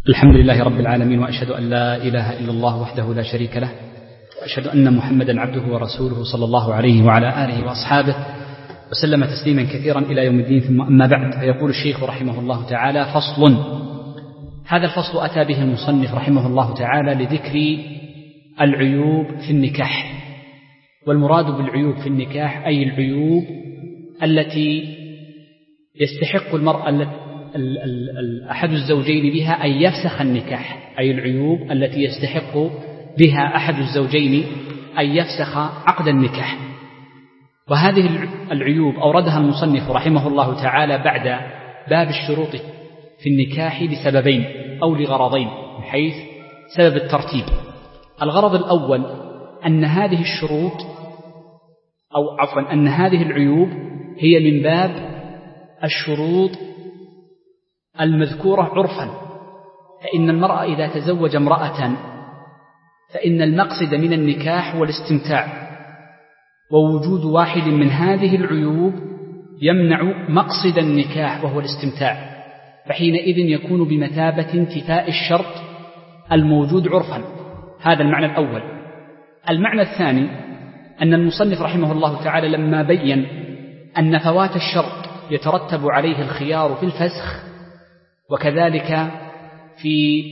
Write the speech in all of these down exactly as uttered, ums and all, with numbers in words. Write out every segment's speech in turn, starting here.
الحمد لله رب العالمين، وأشهد أن لا إله إلا الله وحده لا شريك له، وأشهد أن محمدا عبده ورسوله صلى الله عليه وعلى آله وأصحابه وسلم تسليما كثيرا إلى يوم الدين. ثم أما بعد، فيقول الشيخ رحمه الله تعالى: فصل. هذا الفصل أتى به المصنف رحمه الله تعالى لذكر العيوب في النكاح. والمراد بالعيوب في النكاح أي العيوب التي يستحق المرأة أحد الزوجين بها أن يفسخ النكاح، أي العيوب التي يستحق بها أحد الزوجين أن يفسخ عقد النكاح. وهذه العيوب أوردها المصنف رحمه الله تعالى بعد باب الشروط في النكاح لسببين أو لغرضين، من حيث سبب الترتيب. الغرض الأول أن هذه الشروط أو عفوا أن هذه العيوب هي من باب الشروط المذكورة عرفا، فإن المرأة إذا تزوج امرأة فإن المقصد من النكاح هو الاستمتاع، ووجود واحد من هذه العيوب يمنع مقصد النكاح وهو الاستمتاع، فحينئذ يكون بمثابة انتفاء الشرط الموجود عرفا. هذا المعنى الأول. المعنى الثاني أن المصنف رحمه الله تعالى لما بين أن فوات الشرط يترتب عليه الخيار في الفسخ، وكذلك في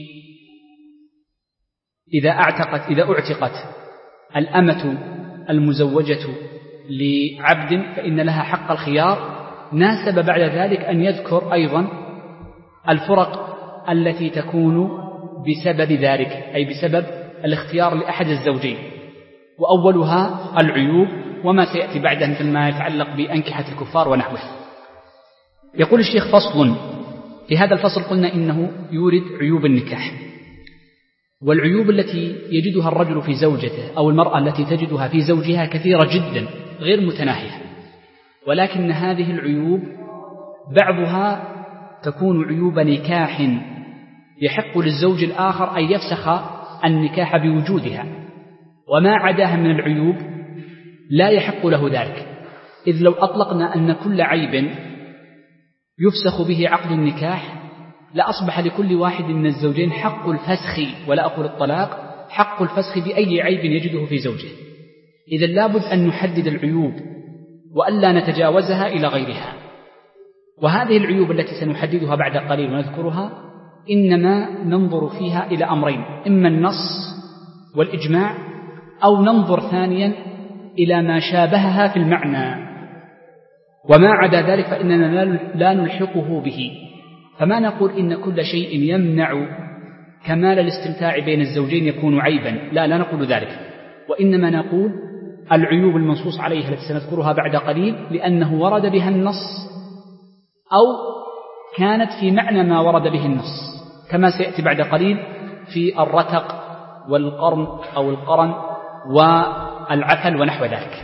إذا اعتقت إذا اعتقت الأمة المزوجة لعبد فإن لها حق الخيار، ناسب بعد ذلك أن يذكر أيضا الفرق التي تكون بسبب ذلك، أي بسبب الاختيار لأحد الزوجين، وأولها العيوب وما سيأتي بعدها مثل ما يتعلق بأنكحة الكفار ونحوه. يقول الشيخ: فصل. في هذا الفصل قلنا إنه يورد عيوب النكاح، والعيوب التي يجدها الرجل في زوجته أو المرأة التي تجدها في زوجها كثيرة جدا غير متناهية، ولكن هذه العيوب بعضها تكون عيوب نكاح يحق للزوج الآخر أن يفسخ النكاح بوجودها، وما عداها من العيوب لا يحق له ذلك، إذ لو أطلقنا أن كل عيب يفسخ به عقد النكاح لأصبح لكل واحد من الزوجين حق الفسخ، ولا أقول الطلاق، حق الفسخ بأي عيب يجده في زوجه. إذا لابد أن نحدد العيوب وألا نتجاوزها إلى غيرها. وهذه العيوب التي سنحددها بعد قليل ونذكرها إنما ننظر فيها إلى أمرين: إما النص والإجماع، أو ننظر ثانيا إلى ما شابهها في المعنى، وما عدا ذلك فإننا لا نلحقه به. فما نقول إن كل شيء يمنع كمال الاستمتاع بين الزوجين يكون عيبا، لا لا نقول ذلك، وإنما نقول العيوب المنصوص عليها التي سنذكرها بعد قليل لأنه ورد بها النص أو كانت في معنى ما ورد به النص، كما سيأتي بعد قليل في الرتق والقرن أو القرن والعفل ونحو ذلك.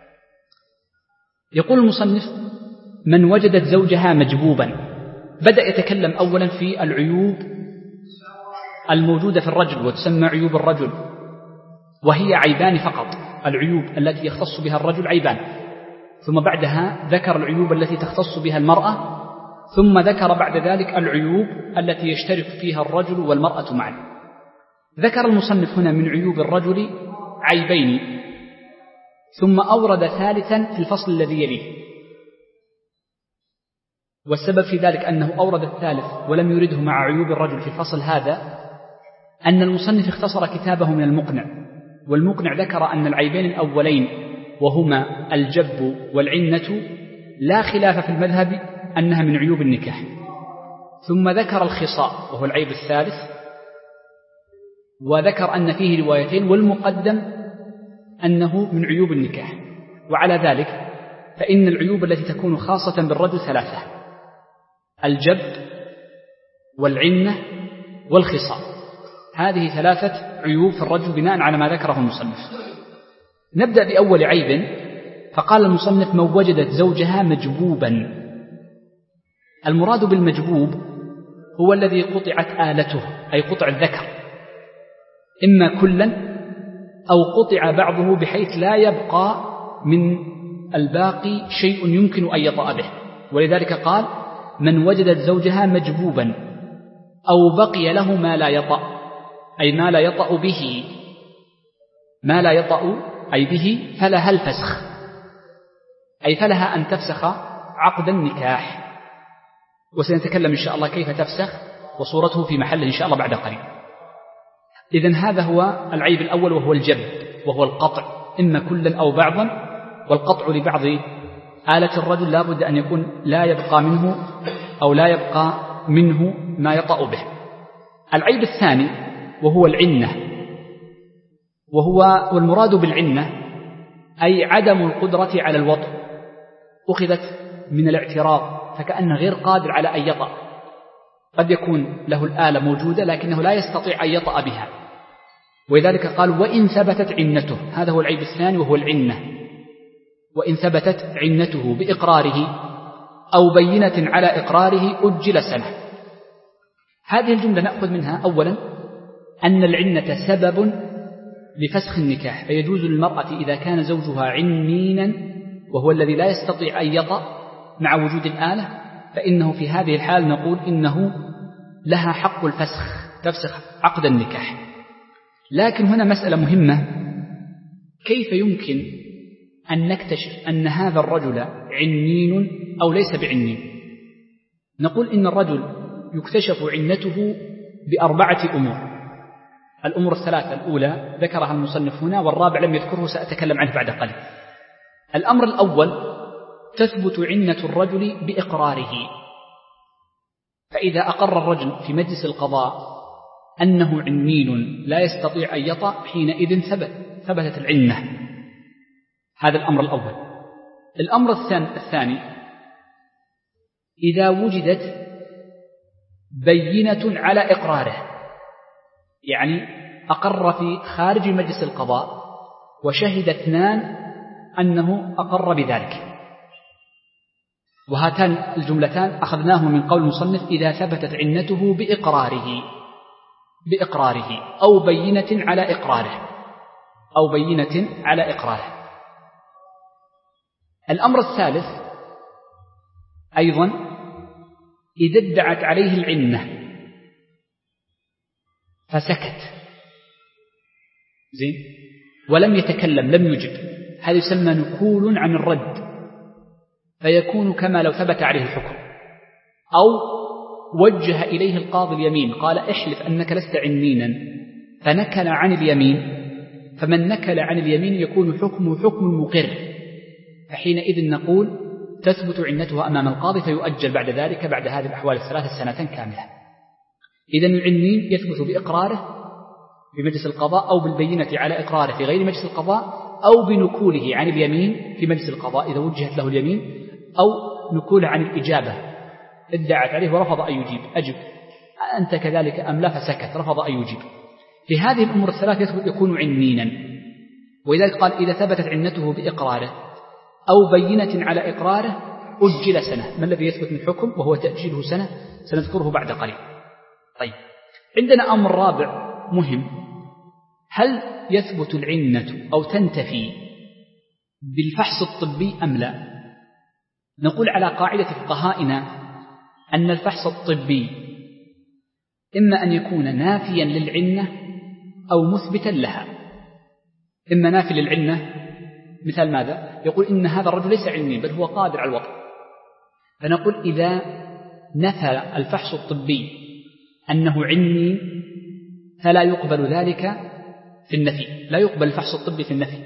يقول المصنف: من وجدت زوجها مجبوبا. بدأ يتكلم أولا في العيوب الموجودة في الرجل وتسمى عيوب الرجل، وهي عيبان فقط، العيوب التي يختص بها الرجل عيبان، ثم بعدها ذكر العيوب التي تختص بها المرأة، ثم ذكر بعد ذلك العيوب التي يشترك فيها الرجل والمرأة معا. ذكر المصنف هنا من عيوب الرجل عيبين، ثم أورد ثالثا في الفصل الذي يليه، والسبب في ذلك أنه أورد الثالث ولم يرده مع عيوب الرجل في الفصل هذا أن المصنف اختصر كتابه من المقنع، والمقنع ذكر أن العيبين الأولين وهما الجب والعنة لا خلاف في المذهب أنها من عيوب النكاح، ثم ذكر الخصاء وهو العيب الثالث، وذكر أن فيه روايتين، والمقدم أنه من عيوب النكاح. وعلى ذلك فإن العيوب التي تكون خاصة بالرجل ثلاثة: الجب والعنة والخصاء. هذه ثلاثة عيوب في الرجل بناء على ما ذكره المصنف. نبدأ بأول عيب. فقال المصنف: من وجدت زوجها مجبوبا. المراد بالمجبوب هو الذي قطعت آلته، أي قطع الذكر، إما كلا أو قطع بعضه بحيث لا يبقى من الباقي شيء يمكن أن يطأ به، ولذلك قال: من وجدت زوجها مجبوبا، أو بقي له ما لا يطأ، أي ما لا يطأ به، ما لا يطأ أي به، فلها الفسخ، أي فلها أن تفسخ عقد النكاح. وسنتكلم إن شاء الله كيف تفسخ وصورته في محله إن شاء الله بعد قليل. إذن هذا هو العيب الأول، وهو الجب، وهو القطع، إما كلا أو بعضا. والقطع لبعض آلة الرجل لا بد أن يكون لا يبقى منه أو لا يبقى منه ما يطأ به. العيب الثاني وهو العنة، وهو والمراد بالعنة أي عدم القدرة على الوطء، أخذت من الاعتراض، فكأنه غير قادر على أن يطأ. قد يكون له الآلة موجودة لكنه لا يستطيع أن يطأ بها، ولذلك قال وإن ثبتت عنته. هذا هو العيب الثاني وهو العنة. وإن ثبتت عنته بإقراره أو بينة على إقراره أجل سنة. هذه الجملة نأخذ منها أولا أن العنة سبب لفسخ النكاح، فيجوز للمرأة إذا كان زوجها عنينا وهو الذي لا يستطيع أن يطأ مع وجود الآلة، فإنه في هذه الحال نقول إنه لها حق الفسخ، تفسخ عقد النكاح. لكن هنا مسألة مهمة، كيف يمكن أن نكتشف أن هذا الرجل عنين أو ليس بعنين؟ نقول إن الرجل يكتشف عنته بأربعة أمور. الأمور الثلاثة الأولى ذكرها المصنف هنا، والرابع لم يذكره، سأتكلم عنه بعد قليل. الأمر الأول تثبت عنة الرجل بإقراره، فإذا أقر الرجل في مجلس القضاء أنه عنين لا يستطيع أن يطأ، حينئذ ثبت ثبتت العنة. هذا الأمر الأول. الأمر الثاني إذا وجدت بينة على إقراره، يعني أقر في خارج مجلس القضاء وشهد اثنان أنه أقر بذلك. وهاتان الجملتان أخذناه من قول المصنف إذا ثبتت عنته بإقراره بإقراره أو بينة على إقراره أو بينة على إقراره. الأمر الثالث أيضا إذا ادعت عليه العنة فسكت زين ولم يتكلم، لم يجب، هذا يسمى نكول عن الرد، فيكون كما لو ثبت عليه الحكم. أو وجه إليه القاضي اليمين، قال احلف أنك لست عنينا، فنكل عن اليمين، فمن نكل عن اليمين يكون حكمه حكم المقر، فحينئذ نقول تثبت عنتها أمام القاضي، فيؤجل بعد ذلك بعد هذه الأحوال الثلاثة سنة كاملة. إذن العنين يثبت بإقراره في مجلس القضاء أو بالبينة على إقراره في غير مجلس القضاء، أو بنكوله عن اليمين في مجلس القضاء إذا وجهت له اليمين، أو نكوله عن الإجابة، ادعت عليه ورفض أن يجيب، أجب أنت كذلك أم لا، فسكت رفض أن يجيب. في هذه الأمور الثلاث يكون عنينا. ولذلك قال إذا ثبتت عنته بإقراره أو بينة على إقراره أجل سنة. ما الذي يثبت من حكم وهو تأجيله سنة؟ سنذكره بعد قليل. طيب، عندنا أمر رابع مهم، هل يثبت العنة أو تنتفي بالفحص الطبي أم لا؟ نقول على قاعدة فقهائنا أن الفحص الطبي إما أن يكون نافيا للعنة أو مثبتا لها. إما نافي للعنة، مثال ماذا؟ يقول إن هذا الرجل ليس عني بل هو قادر على الوطء، فنقول إذا نفى الفحص الطبي أنه عني فلا يقبل ذلك في النفي، لا يقبل الفحص الطبي في النفي،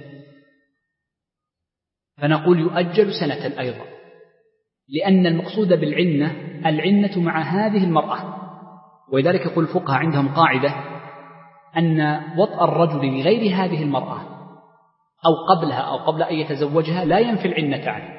فنقول يؤجل سنة أيضا، لأن المقصود بالعنة العنة مع هذه المرأة. ولذلك يقول الفقهاء عندهم قاعدة أن وطأ الرجل لغير هذه المرأة أو قبلها أو قبل أن يتزوجها لا ينفي العنة عنه.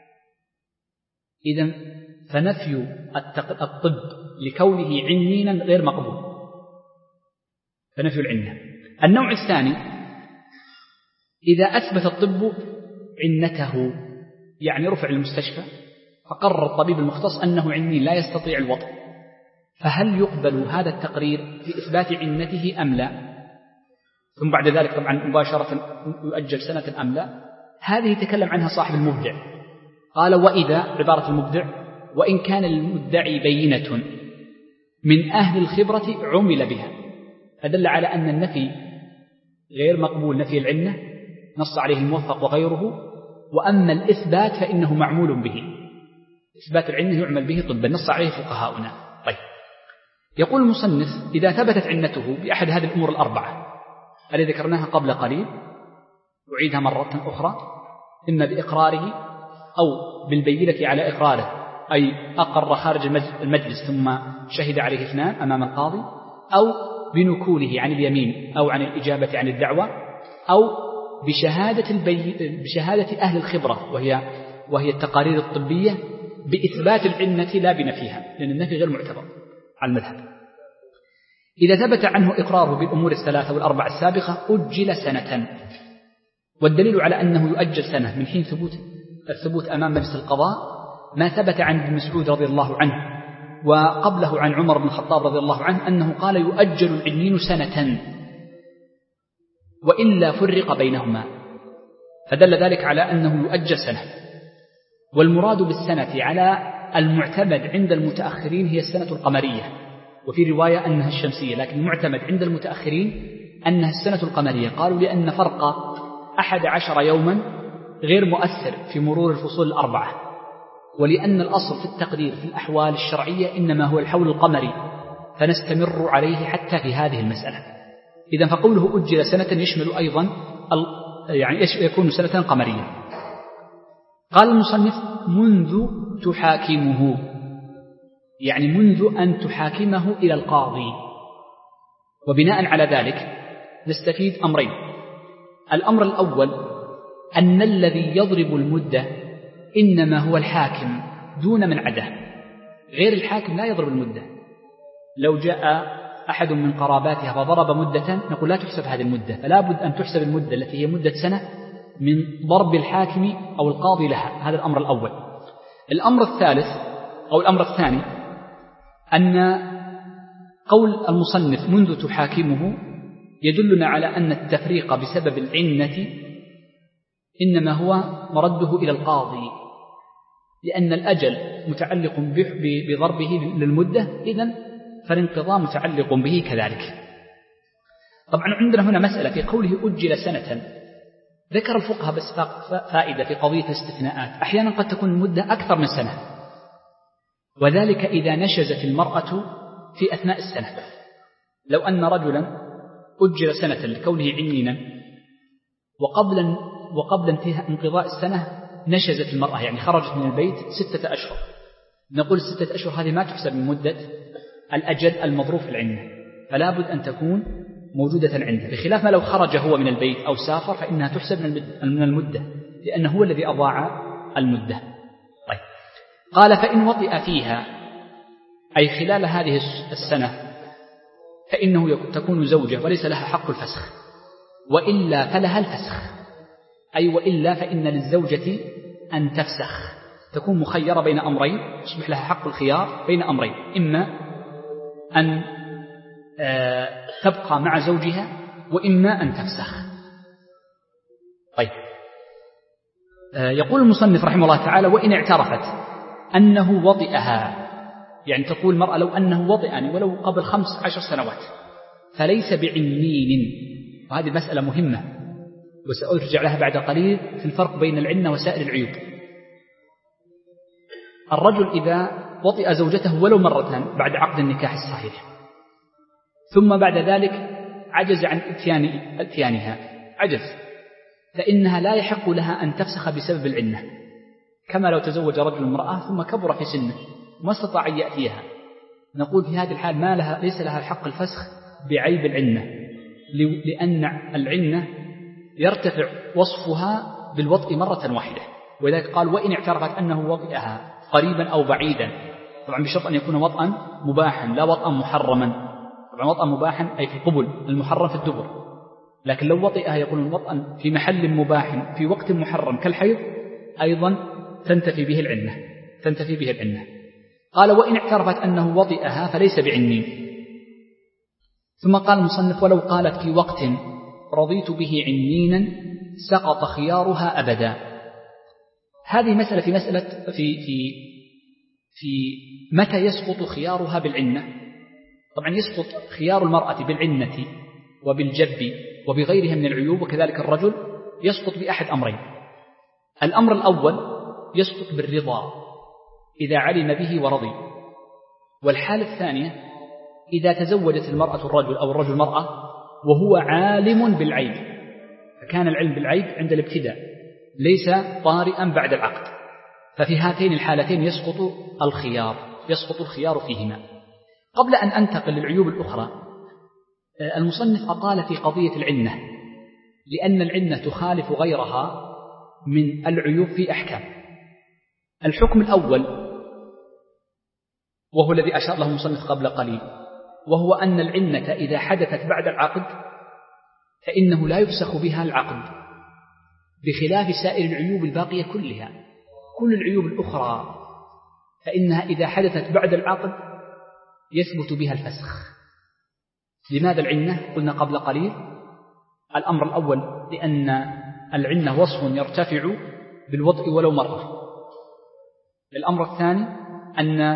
إذن فنفي الطب لكونه عنينا غير مقبول، فنفي العنة. النوع الثاني إذا أثبت الطب عنته، يعني رفع المستشفى فقرر الطبيب المختص أنه عني لا يستطيع الوطء، فهل يقبل هذا التقرير في إثبات عنته أم لا؟ ثم بعد ذلك طبعا مباشرة يؤجل سنة أم لا؟ هذه يتكلم عنها صاحب المبدع، قال وإذا، عبارة المبدع، وإن كان للمدعي بينة من أهل الخبرة عمل بها، فدل على أن النفي غير مقبول، نفي العنة نص عليه الموفق وغيره، وأما الإثبات فإنه معمول به، إثبات العنة يعمل به طبا، نص عليه فقهاؤنا. طيب، يقول المصنف: إذا ثبتت عنته بأحد هذه الأمور الأربعة التي ذكرناها قبل قليل، أعيدها مرة أخرى، إما بإقراره أو بالبينة على إقراره، أي أقر خارج المجلس ثم شهد عليه اثنان أمام القاضي، أو بنكوله عن اليمين أو عن الإجابة عن الدعوة، أو بشهادة, البي... بشهادة أهل الخبرة وهي, وهي التقارير الطبية بإثبات العنة لا بنفيها، لأن النفي غير معتبر على المذهب. إذا ثبت عنه إقراره بالأمور الثلاثة والأربع السابقة أجل سنة، والدليل على أنه يؤجل سنة من حين ثبوت الثبوت أمام مجلس القضاء ما ثبت عن ابن مسعود رضي الله عنه، وقبله عن عمر بن الخطاب رضي الله عنه أنه قال: يؤجل العنين سنة وإلا فرق بينهما، فدل ذلك على أنه يؤجل سنة. والمراد بالسنة على المعتمد عند المتأخرين هي السنة القمرية، وفي رواية أنها الشمسية، لكن المعتمد عند المتأخرين أنها السنة القمرية. قالوا لأن فرق أحد عشر يوما غير مؤثر في مرور الفصول الأربعة، ولأن الأصل في التقدير في الأحوال الشرعية إنما هو الحول القمري، فنستمر عليه حتى في هذه المسألة. إذن فقوله أجل سنة يشمل أيضا يعني يكون سنة قمرية. قال المصنف: منذ تحاكمه، يعني منذ أن تحاكمه إلى القاضي. وبناء على ذلك نستفيد أمرين: الأمر الأول أن الذي يضرب المدة إنما هو الحاكم دون من عداه، غير الحاكم لا يضرب المدة. لو جاء أحد من قراباتها فضرب مدة نقول لا تحسب هذه المدة، فلا بد أن تحسب المدة التي هي مدة سنة من ضرب الحاكم أو القاضي لها. هذا الأمر الأول. الأمر الثالث أو الأمر الثاني أن قول المصنف منذ تحاكمه يدلنا على أن التفريق بسبب العنة إنما هو مرده إلى القاضي، لأن الأجل متعلق بضربه للمدة، إذن فالانقضاء متعلق به كذلك. طبعا عندنا هنا مسألة في قوله أجل سنة، ذكر الفقهاء بس فائدة في قضية الاستثناءات. أحيانا قد تكون المدة أكثر من سنة، وذلك إذا نشزت المرأة في أثناء السنة. لو أن رجلا أجل سنة لكونه عنينا، وقبل وقبل انتهاء انقضاء السنة نشزت المرأة، يعني خرجت من البيت ستة أشهر، نقول ستة أشهر هذه ما تحسب من مدة الأجل المضروب في العنة، فلا بد أن تكون موجودة عنده، بخلاف ما لو خرج هو من البيت أو سافر فإنها تحسب من المدة، لأنه هو الذي أضاع المدة. طيب، قال: فإن وطئ فيها، أي خلال هذه السنة، فإنه تكون زوجة وليس لها حق الفسخ، وإلا فلها الفسخ، أي وإلا فإن للزوجة أن تفسخ، تكون مخيرة بين أمرين، يصبح لها حق الخيار بين أمرين: إما أن تبقى مع زوجها، وإما أن تفسخ. طيب، يقول المصنف رحمه الله تعالى: وإن اعترفت أنه وطئها، يعني تقول المرأة لو أنه وطئني ولو قبل خمس عشر سنوات فليس بعنين. وهذه مسألة مهمة وسأرجع لها بعد قليل في الفرق بين العنة وسائر العيوب. الرجل إذا وطئ زوجته ولو مرة بعد عقد النكاح الصحيح، ثم بعد ذلك عجز عن اتيان اتيانها عجز، فإنها لا يحق لها أن تفسخ بسبب العنة، كما لو تزوج رجل امرأة ثم كبر في سنه وما استطاع أن يأتيها، نقول في هذه الحال ما لها ليس لها حق الفسخ بعيب العنة، لأن العنة يرتفع وصفها بالوطء مرة واحدة. ولذلك قال: وإن اعترفت أنه وطئها قريبا أو بعيدا، طبعا بشرط أن يكون وطئا مباحا لا وطئا محرما. طبعا وطئا مباحا أي في القبل، المحرم في الدبر، لكن لو وطئها يكون وطئا في محل مباح في وقت محرم كالحيض أيضا تنتفي به العنة تنتفي به العنة. قال: وإن اعترفت أنه وطئها فليس بعنين. ثم قال المصنف: ولو قالت في وقت رضيت به عنينا سقط خيارها أبدا. هذه مسألة في مسألة في في في متى يسقط خيارها بالعنة، طبعا يسقط خيار المرأة بالعنة وبالجب وبغيرها من العيوب، وكذلك الرجل يسقط بأحد أمرين. الأمر الأول يسقط بالرضا إذا علم به ورضي، والحالة الثانية إذا تزوجت المرأة الرجل أو الرجل المرأة وهو عالم بالعيب، فكان العلم بالعيب عند الابتداء ليس طارئا بعد العقد، ففي هاتين الحالتين يسقط الخيار يسقط الخيار فيهما. قبل أن أنتقل للعيوب الأخرى، المصنف أطال في قضية العنة، لأن العنة تخالف غيرها من العيوب في أحكام. الحكم الأول وهو الذي أشار له المصنف قبل قليل، وهو أن العنة إذا حدثت بعد العقد فإنه لا يفسخ بها العقد، بخلاف سائر العيوب الباقية كلها. كل العيوب الأخرى فإنها إذا حدثت بعد العقد يثبت بها الفسخ. لماذا العنة؟ قلنا قبل قليل الأمر الأول لأن العنة وصف يرتفع بالوطء ولو مرة. الأمر الثاني أن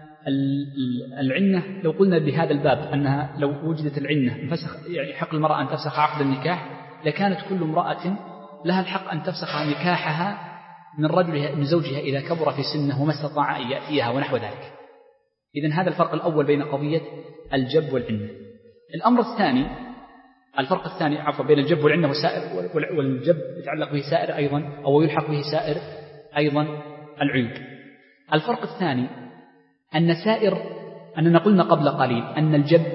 العنة لو قلنا بهذا الباب أنها لو وجدت العنة فسخ، يعني حق المرأة أن تفسخ عقد النكاح، لكانت كل امرأة لها الحق أن تفسخ نكاحها من رجلها من زوجها إذا كبر في سنه وما استطاع أن يأتيها ونحو ذلك. إذن هذا الفرق الأول بين قضية الجب والعنة. الأمر الثاني الفرق الثاني عفوا بين الجب والعنة وسائر، والجب يتعلق به سائر أيضا أو يلحق به سائر أيضا العيوب. الفرق الثاني أن سائر أننا قلنا قبل قليل أن الجب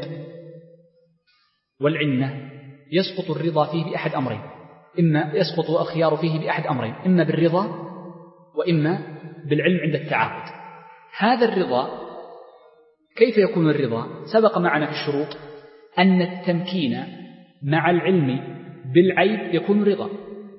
والعنة يسقط الرضا فيه بأحد أمرين، إما يسقط الخيار فيه بأحد أمرين، إما بالرضا وإما بالعلم عند التعاقد. هذا الرضا كيف يكون الرضا؟ سبق معنا في الشروط أن التمكين مع العلم بالعيب يكون رضا،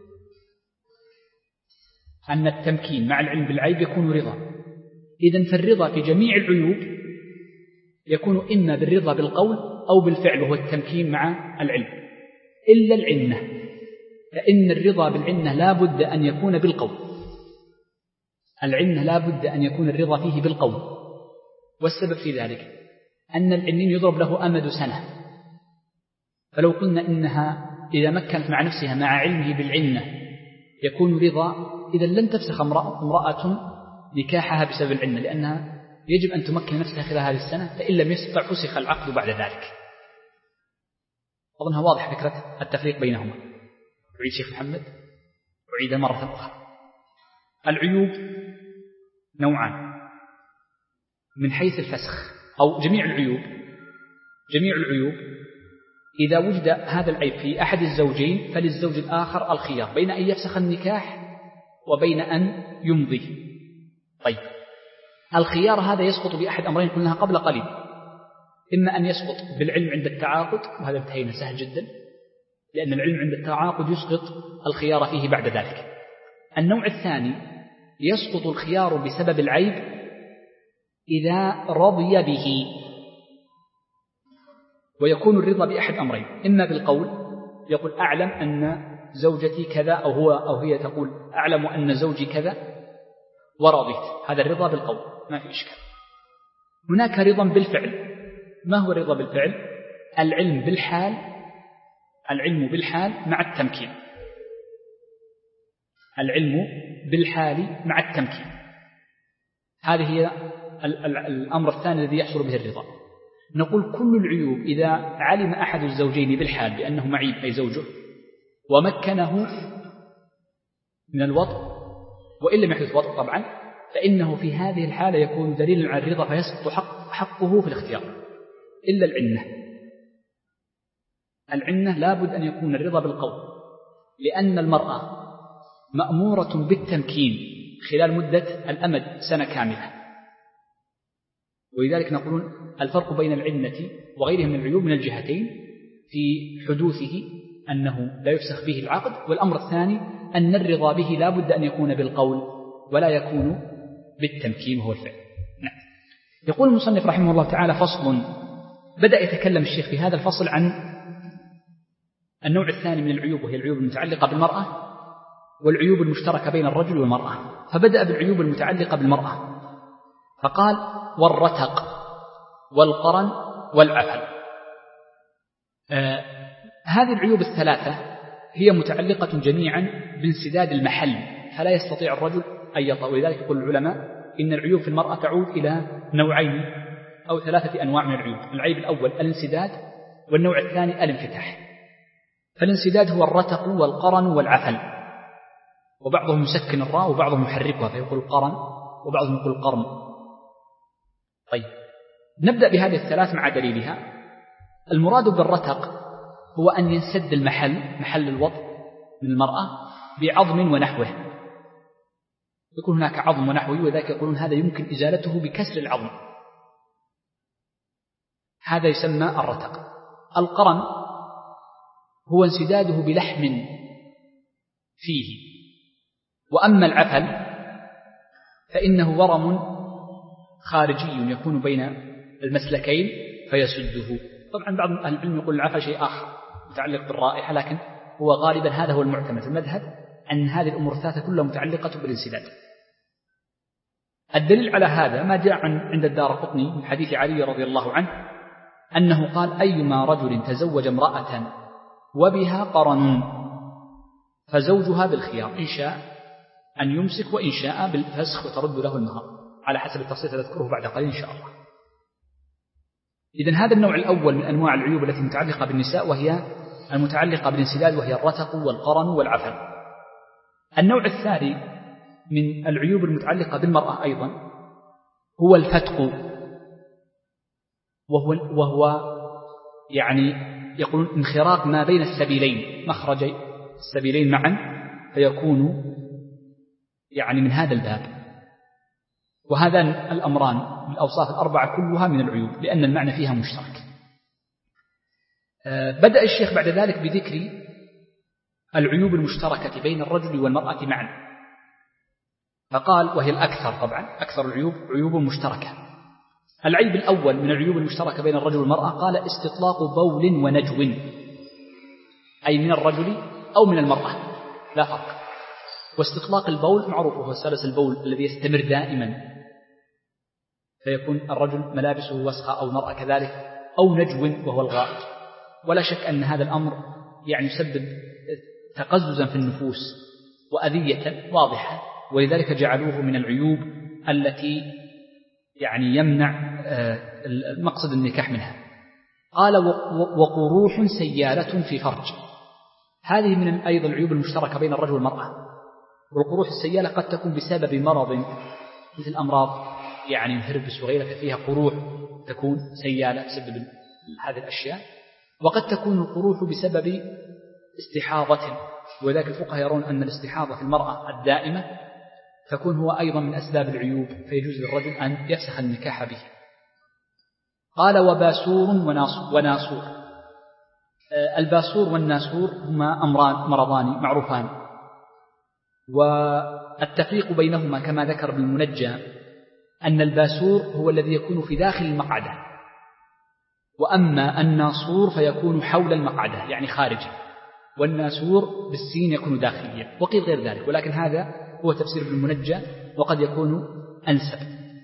أن التمكين مع العلم بالعيب يكون رضا. إذن فالرضا في جميع العيوب يكون إما بالرضا بالقول أو بالفعل، وهو التمكين مع العلم، إلا العنة، فإن الرضا بالعنة لا بد أن يكون بالقول. العنة لا بد أن يكون الرضا فيه بالقول، والسبب في ذلك أن العنين يضرب له أمد سنة، فلو قلنا إنها إذا مكنت مع نفسها مع علمه بالعنة يكون رضا، إذا لن تفسخ امرأة نكاحها بسبب العنة، لأنها يجب أن تمكن نفسها خلال هذه السنة، فإن لم يستطع فسخ العقد بعد ذلك. أظنها واضح فكرة التفريق بينهما. أعيد شيخ محمد أعيدها مرة أخرى. العيوب نوعان من حيث الفسخ، أو جميع العيوب جميع العيوب إذا وجد هذا العيب في أحد الزوجين فللزوج الآخر الخيار بين أن يفسخ النكاح وبين أن يمضي. طيب، الخيار هذا يسقط بأحد أمرين قلناها قبل قليل، إما أن يسقط بالعلم عند التعاقد، وهذا انتهينا سهل جدا، لأن العلم عند التعاقد يسقط الخيار فيه بعد ذلك. النوع الثاني يسقط الخيار بسبب العيب إذا رضي به، ويكون الرضا بأحد أمرين، إما بالقول يقول أعلم أن زوجتي كذا، أو هو أو هي تقول أعلم أن زوجي كذا ورضيت، هذا الرضا بالقول ما في إشكال. هناك رضا بالفعل. ما هو الرضا بالفعل؟ العلم بالحال العلم بالحال مع التمكين العلم بالحال مع التمكين هذه هي الأمر الثاني الذي يحصل به الرضا. نقول كل العيوب إذا علم أحد الزوجين بالحال بأنه معيب أي زوجه ومكنه من الوطء، وإن لم يحدث وطء طبعا، فإنه في هذه الحالة يكون دليلا على الرضا فيسقط حق حقه في الاختيار، إلا العنة. العنة لابد أن يكون الرضا بالقول، لأن المرأة مأمورة بالتمكين خلال مدة الأمد سنة كاملة، ولذلك نقولون الفرق بين العنة وغيرها من العيوب من الجهتين في حدوثه أنه لا يفسخ فيه العقد، والأمر الثاني أن الرضا به لا بد أن يكون بالقول ولا يكون بالتمكين وهو الفعل. نعم. يقول المصنف رحمه الله تعالى: فصل. بدأ يتكلم الشيخ في هذا الفصل عن النوع الثاني من العيوب، وهي العيوب المتعلقة بالمرأة والعيوب المشتركة بين الرجل والمرأة. فبدأ بالعيوب المتعلقة بالمرأة فقال: والرتق والقرن والعفل. آه هذه العيوب الثلاثة هي متعلقة جميعا بانسداد المحل، فلا يستطيع الرجل أن يطأ. ولذلك يقول العلماء إن العيوب في المرأة تعود إلى نوعين أو ثلاثة أنواع من العيوب. العيب الأول الانسداد، والنوع الثاني الانفتاح. فالانسداد هو الرتق والقرن والعفل، وبعضهم يسكن الراء وبعضهم يحركها فيقول القرن وبعضهم يقول القرن. طيب نبدأ بهذه الثلاث مع دليلها. المراد بالرتق هو أن ينسد المحل، محل الوطء من المرأة، بعظم ونحوه. يكون هناك عظم ونحوه، وذلك يقولون هذا يمكن إزالته بكسر العظم، هذا يسمى الرتق. القرن هو انسداده بلحم فيه. وأما العفل فإنه ورم خارجي يكون بين المسلكين فيسده. طبعا بعض أهل العلم يقول العفل شيء آخر متعلق بالرائحة، لكن هو غالبا هذا هو المعتمد في المذهب، أن هذه الأمور الثلاثة كلها متعلقة بالانسداد. الدليل على هذا ما جاء عند الدارقطني من حديث علي رضي الله عنه أنه قال: أيما رجل تزوج امرأة وبها قرن فزوجها بالخيار، إن شاء أن يمسك وإن شاء بالفسخ وترد له المهر، على حسب التفصيل تذكره بعد قليل إن شاء الله. إذن هذا النوع الأول من أنواع العيوب التي متعلقة بالنساء، وهي المتعلقة بالانسداد، وهي الرتق والقرن والعفن. النوع الثاني من العيوب المتعلقة بالمرأة أيضا هو الفتق، وهو, وهو يعني يقولون انخراط ما بين السبيلين، مخرج السبيلين معا، فيكون يعني من هذا الباب. وهذا الأمران من الأوصاف الأربعة كلها من العيوب، لأن المعنى فيها مشترك. بدأ الشيخ بعد ذلك بذكر العيوب المشتركة بين الرجل والمرأة معا، فقال وهي الأكثر، طبعا أكثر العيوب عيوب مشتركة. العيب الأول من العيوب المشتركة بين الرجل والمرأة قال: استطلاق بول ونجو، أي من الرجل أو من المرأة لا فرق. واستطلاق البول معروف، وهو سلس البول الذي يستمر دائما، فيكون الرجل ملابسه وسخة أو المرأة كذلك، أو نجو وهو الغائط. ولا شك أن هذا الأمر يعني يسبب تقززا في النفوس وأذية واضحة، ولذلك جعلوه من العيوب التي يعني يمنع مقصد النكاح منها. قال: وقروح سيالة في فرج، هذه من أيضا العيوب المشتركة بين الرجل والمرأة. والقروح السيالة قد تكون بسبب مرض مثل أمراض يعني الهربس وغيرها، فيها قروح تكون سيالة بسبب هذه الأشياء. وقد تكون القروح بسبب استحاضة، وذلك الفقهاء يرون أن الاستحاضة في المرأة الدائمة تكون هو أيضا من أسباب العيوب، فيجوز للرجل أن يفسخ النكاح به. قال: وباسور وناسور. الباسور والناسور هما أمران مرضان معروفان، والتفريق بينهما كما ذكر ابن المنجى أن الباسور هو الذي يكون في داخل المقعدة، وأما الناصور فيكون حول المقعدة يعني خارجي، والناسور بالسين يكون داخليا، وقيل غير ذلك، ولكن هذا هو تفسير ابن المنجى وقد يكون أنسب.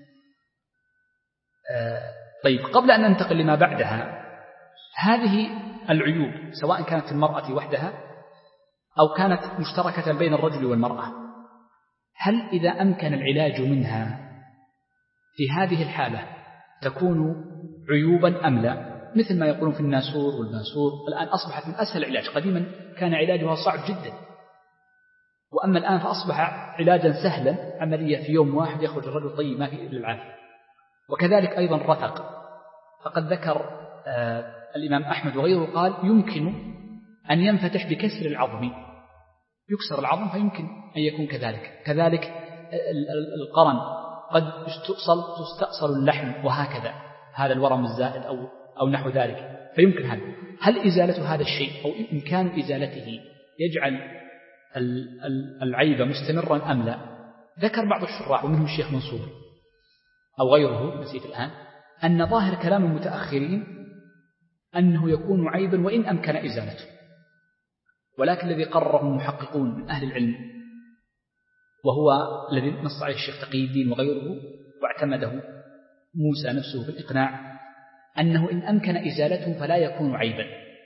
آه طيب، قبل أن ننتقل لما بعدها، هذه العيوب سواء كانت في المرأة وحدها أو كانت مشتركة بين الرجل والمرأة، هل إذا أمكن العلاج منها في هذه الحالة تكون عيوبا أم لا؟ مثل ما يقولون في الناسور والباسور، الآن أصبحت من أسهل العلاج. قديما كان علاجها صعب جدا، وأما الآن فأصبح علاجا سهلا، عملية في يوم واحد يخرج الرجل طيب ما فيه إلا العافية. وكذلك أيضا الرتق، فقد ذكر آه الإمام أحمد وغيره قال يمكن أن ينفتح بكسر العظم، يكسر العظم فيمكن أن يكون كذلك. كذلك القرن قد تستأصل, تستأصل اللحم، وهكذا هذا الورم الزائد أو, أو نحو ذلك، فيمكن هذا. هل إزالة هذا الشيء أو إمكان إزالته يجعل العيب مستمرا أم لا؟ ذكر بعض الشراح ومنهم الشيخ منصور أو غيره نسيت الآن أن ظاهر كلام المتأخرين أنه يكون عيبا وإن أمكن إزالته، ولكن الذي قرره المحققون من أهل العلم، وهو الذي نص عليه الشيخ تقي الدين وغيره واعتمده موسى نفسه في الإقناع، أنه إن أمكن إزالته فلا يكون عيبا.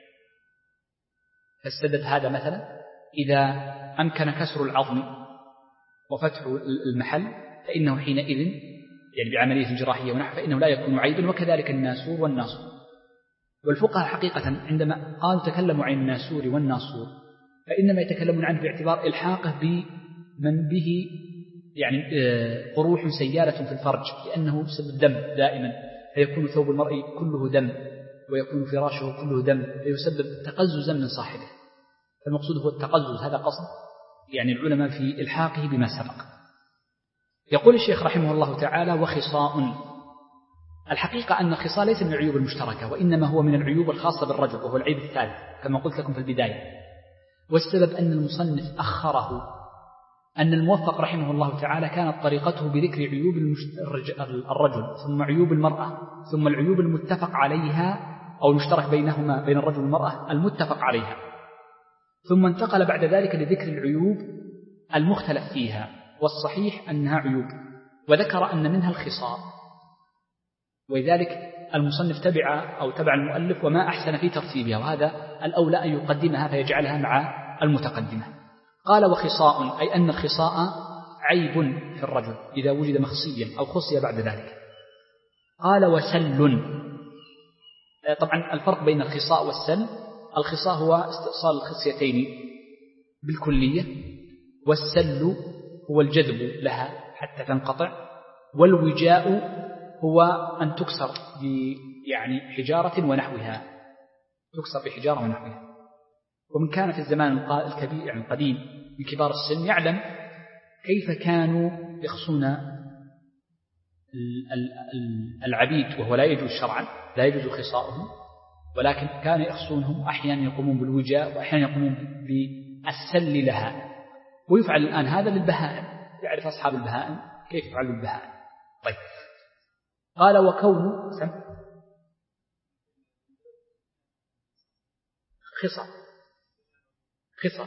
فاستدل هذا مثلا إذا أمكن كسر العظم وفتح المحل فإنه حينئذ يعني بعملية جراحية ونحو فإنه لا يكون عيبا، وكذلك الناسور والناصور. والفقهاء حقيقة عندما قالوا تكلموا عن الناسور والناصور فإنما يتكلمون عنه باعتبار إلحاقه بمن به يعني قروح سيالة في الفرج، لأنه سبب دم دائما، فيكون ثوب المرء كله دم ويكون فراشه كله دم، فيسبب تقززا من صاحبه. فالمقصود هو التقزز، هذا قصد يعني العلماء في إلحاقه بما سبق. يقول الشيخ رحمه الله تعالى: وخصاء. الحقيقة أن الخصاء ليس من العيوب المشتركة، وإنما هو من العيوب الخاصة بالرجل، وهو العيب الثالث كما قلت لكم في البداية. والسبب أن المصنف أخره، أن الموفق رحمه الله تعالى كانت طريقته بذكر عيوب الرجل ثم عيوب المرأة ثم العيوب المتفق عليها أو المشترك بينهما بين الرجل والمرأة المتفق عليها، ثم انتقل بعد ذلك لذكر العيوب المختلف فيها، والصحيح أنها عيوب، وذكر أن منها الخصاء. ولذلك المصنف تبع أو تبع المؤلف وما أحسن في ترتيبها، وهذا الأولى أن يقدمها فيجعلها مع المتقدمة. قال: وخصاء، أي أن الخصاء عيب في الرجل إذا وجد مخصيا أو خصي بعد ذلك. قال: وسل. طبعا الفرق بين الخصاء والسل: الخصاء هو استئصال الخصيتين بالكلية، والسل هو الجذب لها حتى تنقطع، والوجاء هو أن تكسر يعني حجارة ونحوها، تكسر بحجارة ونحوها. ومن كان في الزمان الكبير يعني القديم من كبار السن يعلم كيف كانوا يخصون العبيد، وهو لا يجوز شرعا، لا يجوز خصاؤهم، ولكن كان يخصونهم أحيانا يقومون بالوجاء وأحيانا يقومون بالسل لها. ويفعل الآن هذا للبهائم، يعرف أصحاب البهائم كيف يفعل بالبهائم. طيب. قال: وكون سم خصا خصا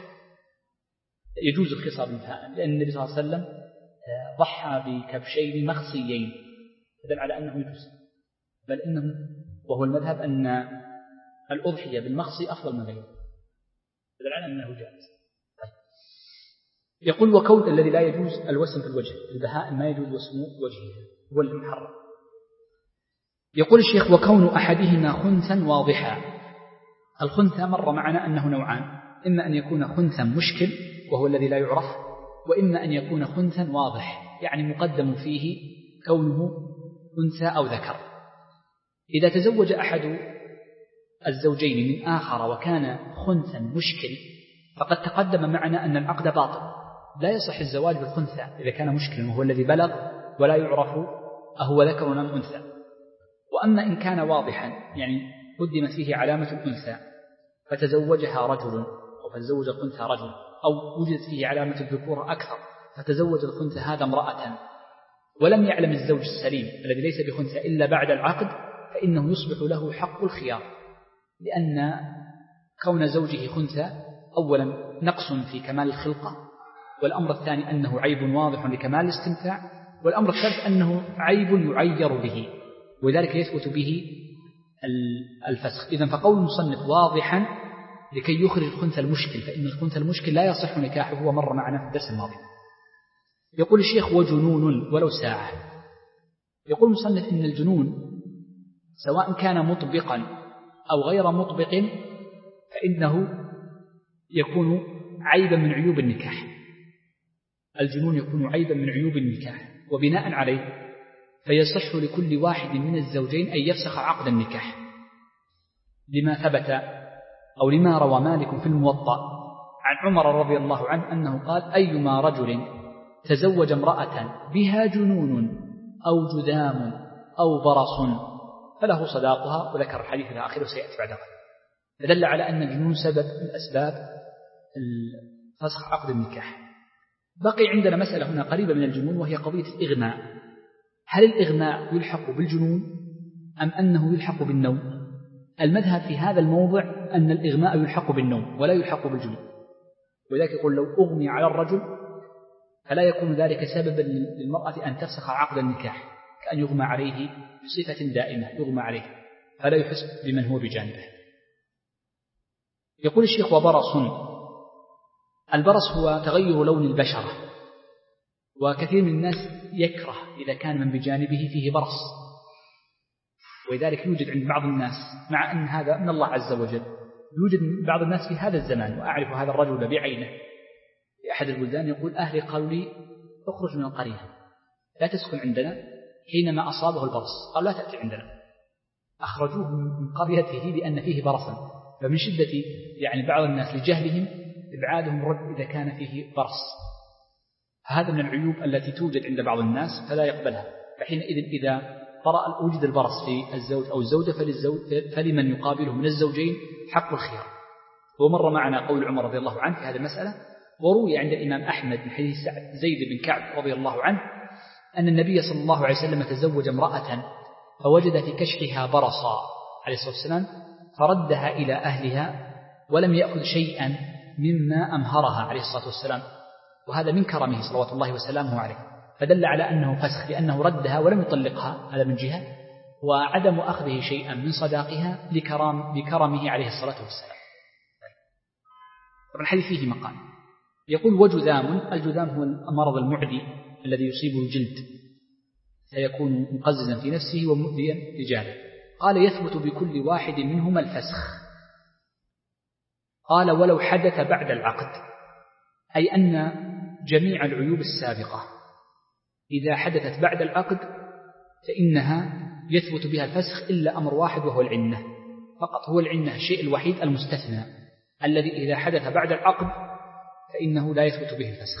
يجوز الخصا بالبهائم، لأن النبي صلى الله عليه وسلم ضحى بكبشين مخصيين، فدل على أنه يجوز، بل إنه وهو المذهب أن الأضحية بالمخصي أفضل من غيره، فدل على أنه جائز. طيب. يقول: وكون الذي لا يجوز الوسم في الوجه، البهائم ما يجوز وسم وجهها، هو المحرم. يقول الشيخ: وكون أحدهما خنثا واضحا. الخنثى مر معنا أنه نوعان: إما أن يكون خنثا مشكل وهو الذي لا يعرف، وإما أن يكون خنثا واضح يعني مقدم فيه كونه أنثى أو ذكر. إذا تزوج أحد الزوجين من آخر وكان خنثا مشكل فقد تقدم معنا أن العقد باطل، لا يصح الزواج بالخنثى إذا كان مشكلا وهو الذي بلغ ولا يعرف أهو ذكر أم أنثى. وأما إن كان واضحا يعني قدمت فيه علامة الأنثى فتزوجها رجل أو فتزوج الخنثى رجل، أو وجدت فيه علامة الذكورة أكثر فتزوج الخنثى هذا امرأة، ولم يعلم الزوج السليم الذي ليس بخنثى إلا بعد العقد، فإنه يصبح له حق الخيار، لأن كون زوجه خنثى أولا نقص في كمال الخلقة، والأمر الثاني أنه عيب واضح لكمال الاستمتاع، والأمر الثالث أنه عيب يعير به وذلك يثبت به الفسخ. إذن فقول المصنف واضحا لكي يخرج الخنثى المشكل، فإن الخنثى المشكل لا يصح نكاحه، هو مر معنا في الدرس الماضي. يقول الشيخ: وجنون ولو ساعة. يقول المصنف إن الجنون سواء كان مطبقا أو غير مطبق فإنه يكون عيبا من عيوب النكاح. الجنون يكون عيبا من عيوب النكاح، وبناء عليه فيصح لكل واحد من الزوجين أن يفسخ عقد النكاح، لما ثبت أو لما روى مالك في الموطأ عن عمر رضي الله عنه أنه قال: أيما رجل تزوج امرأة بها جنون أو جذام أو برص فله صداقها، وذكر الحديث الآخر وسيأتي بعد ذلك. فدل على أن الجنون سبب من أسباب فسخ عقد النكاح. بقي عندنا مسألة هنا قريبة من الجنون، وهي قضية الإغماء. هل الإغماء يلحق بالجنون أم أنه يلحق بالنوم؟ المذهب في هذا الموضع أن الإغماء يلحق بالنوم ولا يلحق بالجنون، ولذلك يقول: لو أغمي على الرجل فلا يكون ذلك سببا للمرأة أن تفسخ عقد النكاح، كأن يغمى عليه بصفة دائمة يغمى عليه، فلا يحس بمن هو بجانبه. يقول الشيخ: وبرص. البرص هو تغير لون البشرة، وكثير من الناس يكره إذا كان من بجانبه فيه برص، ولذلك يوجد عند بعض الناس، مع أن هذا من الله عز وجل، يوجد بعض الناس في هذا الزمان، وأعرف هذا الرجل بعينه في أحد البلدان، يقول: أهلي قالوا لي اخرج من القرية لا تسكن عندنا حينما أصابه البرص، قالوا لا تأتي عندنا، أخرجوه من قريته لأن فيه برصا. فمن شدة يعني بعض الناس لجهلهم إبعادهم الرد إذا كان فيه برص، هذا من العيوب التي توجد عند بعض الناس فلا يقبلها. فحينئذ إذا طرأ وجد البرص في الزوج أو الزوجة فللزوج فلمن يقابله من الزوجين حق الخيار. ومر معنا قول عمر رضي الله عنه في هذه المسألة. وروي عند الإمام أحمد من حديث زيد بن كعب رضي الله عنه أن النبي صلى الله عليه وسلم تزوج امرأة فوجد في كشحها برصا عليه الصلاة والسلام، فردها إلى أهلها ولم يأخذ شيئا مما أمهرها عليه الصلاة والسلام، وهذا من كرمه صلوات الله وسلامه عليه، فدل على أنه فسخ لأنه ردها ولم يطلقها، هذا من جهة، وعدم أخذه شيئا من صداقها لكرام بكرمه عليه الصلاة والسلام. طبعا الحديث فيه مقال. يقول: وجذام. الجذام هو المرض المعدي الذي يصيبه الجلد، سيكون مقززا في نفسه ومؤذيا لجاره. قال: يثبت بكل واحد منهما الفسخ. قال: ولو حدث بعد العقد، أي أن جميع العيوب السابقة إذا حدثت بعد العقد فإنها يثبت بها الفسخ إلا أمر واحد وهو العنة فقط. هو العنة الشيء الوحيد المستثنى الذي إذا حدث بعد العقد فإنه لا يثبت به الفسخ.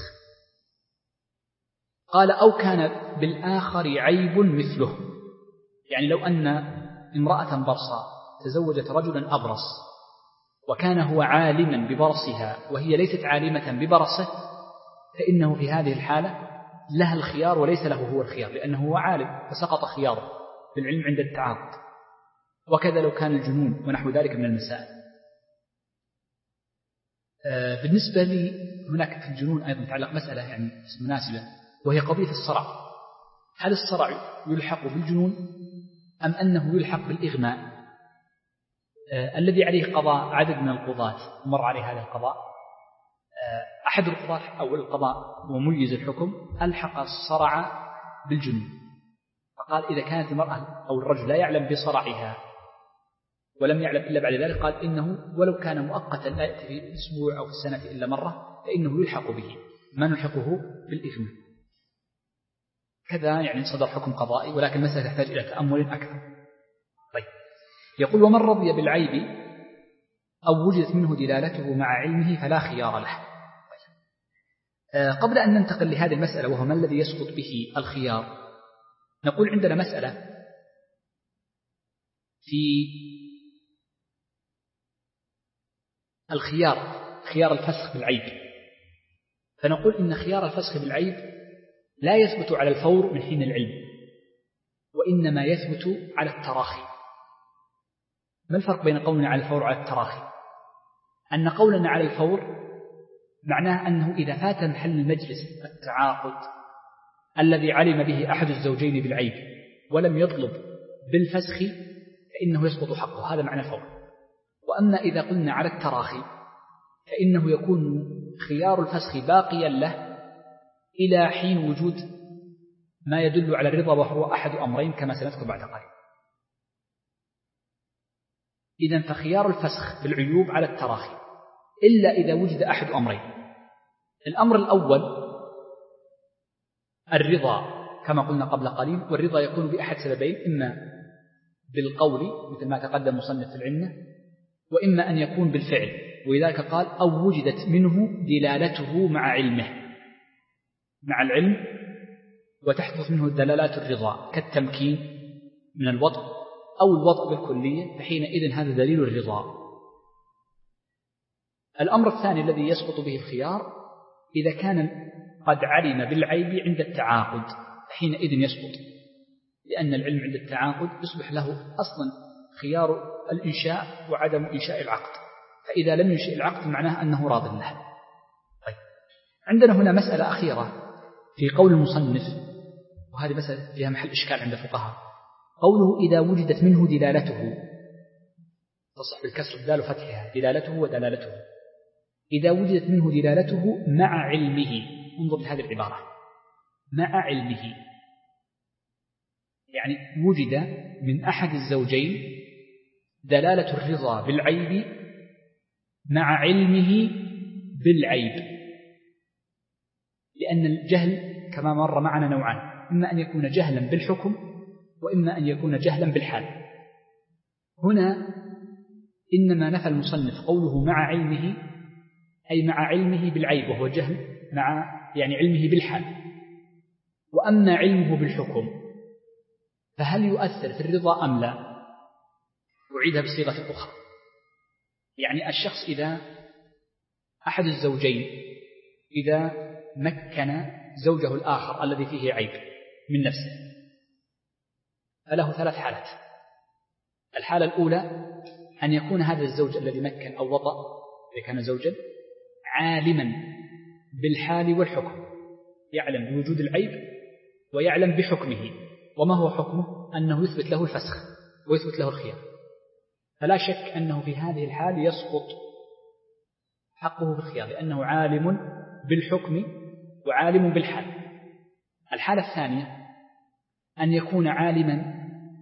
قال: أو كان بالآخر عيب مثله، يعني لو أن امرأة برصاء تزوجت رجلا أبرص وكان هو عالما ببرصها وهي ليست عالمة ببرصه، فإنه في هذه الحالة لها الخيار وليس له هو الخيار، لأنه هو عالم فسقط خياره بالعلم عند التعاقد. وكذا لو كان الجنون ونحو ذلك من المسائل. بالنسبة لي هناك في الجنون أيضا تعلق مسألة يعني مناسبة، وهي قضية الصرع. هل الصرع يلحق بالجنون أم أنه يلحق بالإغماء؟ آه الذي عليه قضاء عدد من القضاة مر عليه هذا القضاء. آه أحد القضاة أو القضاء وميز الحكم ألحق الصرع بالجنون، فقال: إذا كانت المرأة أو الرجل لا يعلم بصرعها ولم يعلم إلا بعد ذلك، قال إنه ولو كان مؤقتا لا يأتي في أسبوع أو في السنة إلا مرة فإنه يلحق به ما نلحقه بالإغماء. كذا يعني صدر حكم قضائي، ولكن المسألة تحتاج إلى تأمل أكثر. طيب، يقول: ومن رضي بالعيب أو وجدت منه دلالته مع علمه فلا خيار له. طيب. آه قبل أن ننتقل لهذه المسألة وهو ما الذي يسقط به الخيار، نقول عندنا مسألة في الخيار، خيار الفسخ بالعيب. فنقول إن خيار الفسخ بالعيب لا يثبت على الفور من حين العلم، وإنما يثبت على التراخي. ما الفرق بين قولنا على الفور وعلى التراخي؟ أن قولنا على الفور معناه أنه إذا فات محل المجلس التعاقد الذي علم به أحد الزوجين بالعيب ولم يطلب بالفسخ فإنه يسقط حقه، هذا معنى الفور. وأما إذا قلنا على التراخي فإنه يكون خيار الفسخ باقيا له إلى حين وجود ما يدل على الرضا، وهو أحد أمرين كما سنذكر بعد قليل. إذن فخيار الفسخ بالعيوب على التراخي إلا إذا وجد أحد أمرين. الأمر الأول الرضا كما قلنا قبل قليل، والرضا يكون بأحد سببين: إما بالقول مثل ما تقدم مصنف في العنة، وإما أن يكون بالفعل، ولذلك قال: أو وجدت منه دلالته مع علمه، مع العلم وتحدث منه دلالات الرضا كالتمكين من الوطء أو الوطء بالكلية، فحينئذ هذا دليل الرضا. الأمر الثاني الذي يسقط به الخيار إذا كان قد علم بالعيب عند التعاقد، حينئذ يسقط، لأن العلم عند التعاقد يصبح له أصلا خيار الإنشاء وعدم إنشاء العقد، فإذا لم ينشئ العقد معناه أنه راض له. طيب، عندنا هنا مسألة أخيرة في قول المصنف، وهذه مسألة فيها محل إشكال عند الفقهاء. قوله إذا وجدت منه دلالته، تصح بالكسر الدال وفتحها دلالته ودلالته. إذا وجدت منه دلالته مع علمه، انظر لهذه العبارة، مع علمه، يعني وجد من أحد الزوجين دلالة الرضا بالعيب مع علمه بالعيب، لأن الجهل كما مر معنا نوعان، إما أن يكون جهلا بالحكم وإما أن يكون جهلا بالحال. هنا إنما نفى المصنف قوله مع علمه أي مع علمه بالعيب، وهو جهل مع يعني علمه بالحال. وأما علمه بالحكم فهل يؤثر في الرضا أم لا؟ أعيدها بصيغة أخرى، يعني الشخص إذا أحد الزوجين إذا مكن زوجه الآخر الذي فيه عيب من نفسه فله ثلاث حالات. الحالة الأولى أن يكون هذا الزوج الذي مكن أو وطأ إذا كان زوجا عالما بالحال والحكم، يعلم بوجود العيب ويعلم بحكمه. وما هو حكمه؟ أنه يثبت له الفسخ ويثبت له الخيار، فلا شك أنه في هذه الحال يسقط حقه في الخيار لأنه عالم بالحكم وعالم بالحال. الحالة الثانية أن يكون عالما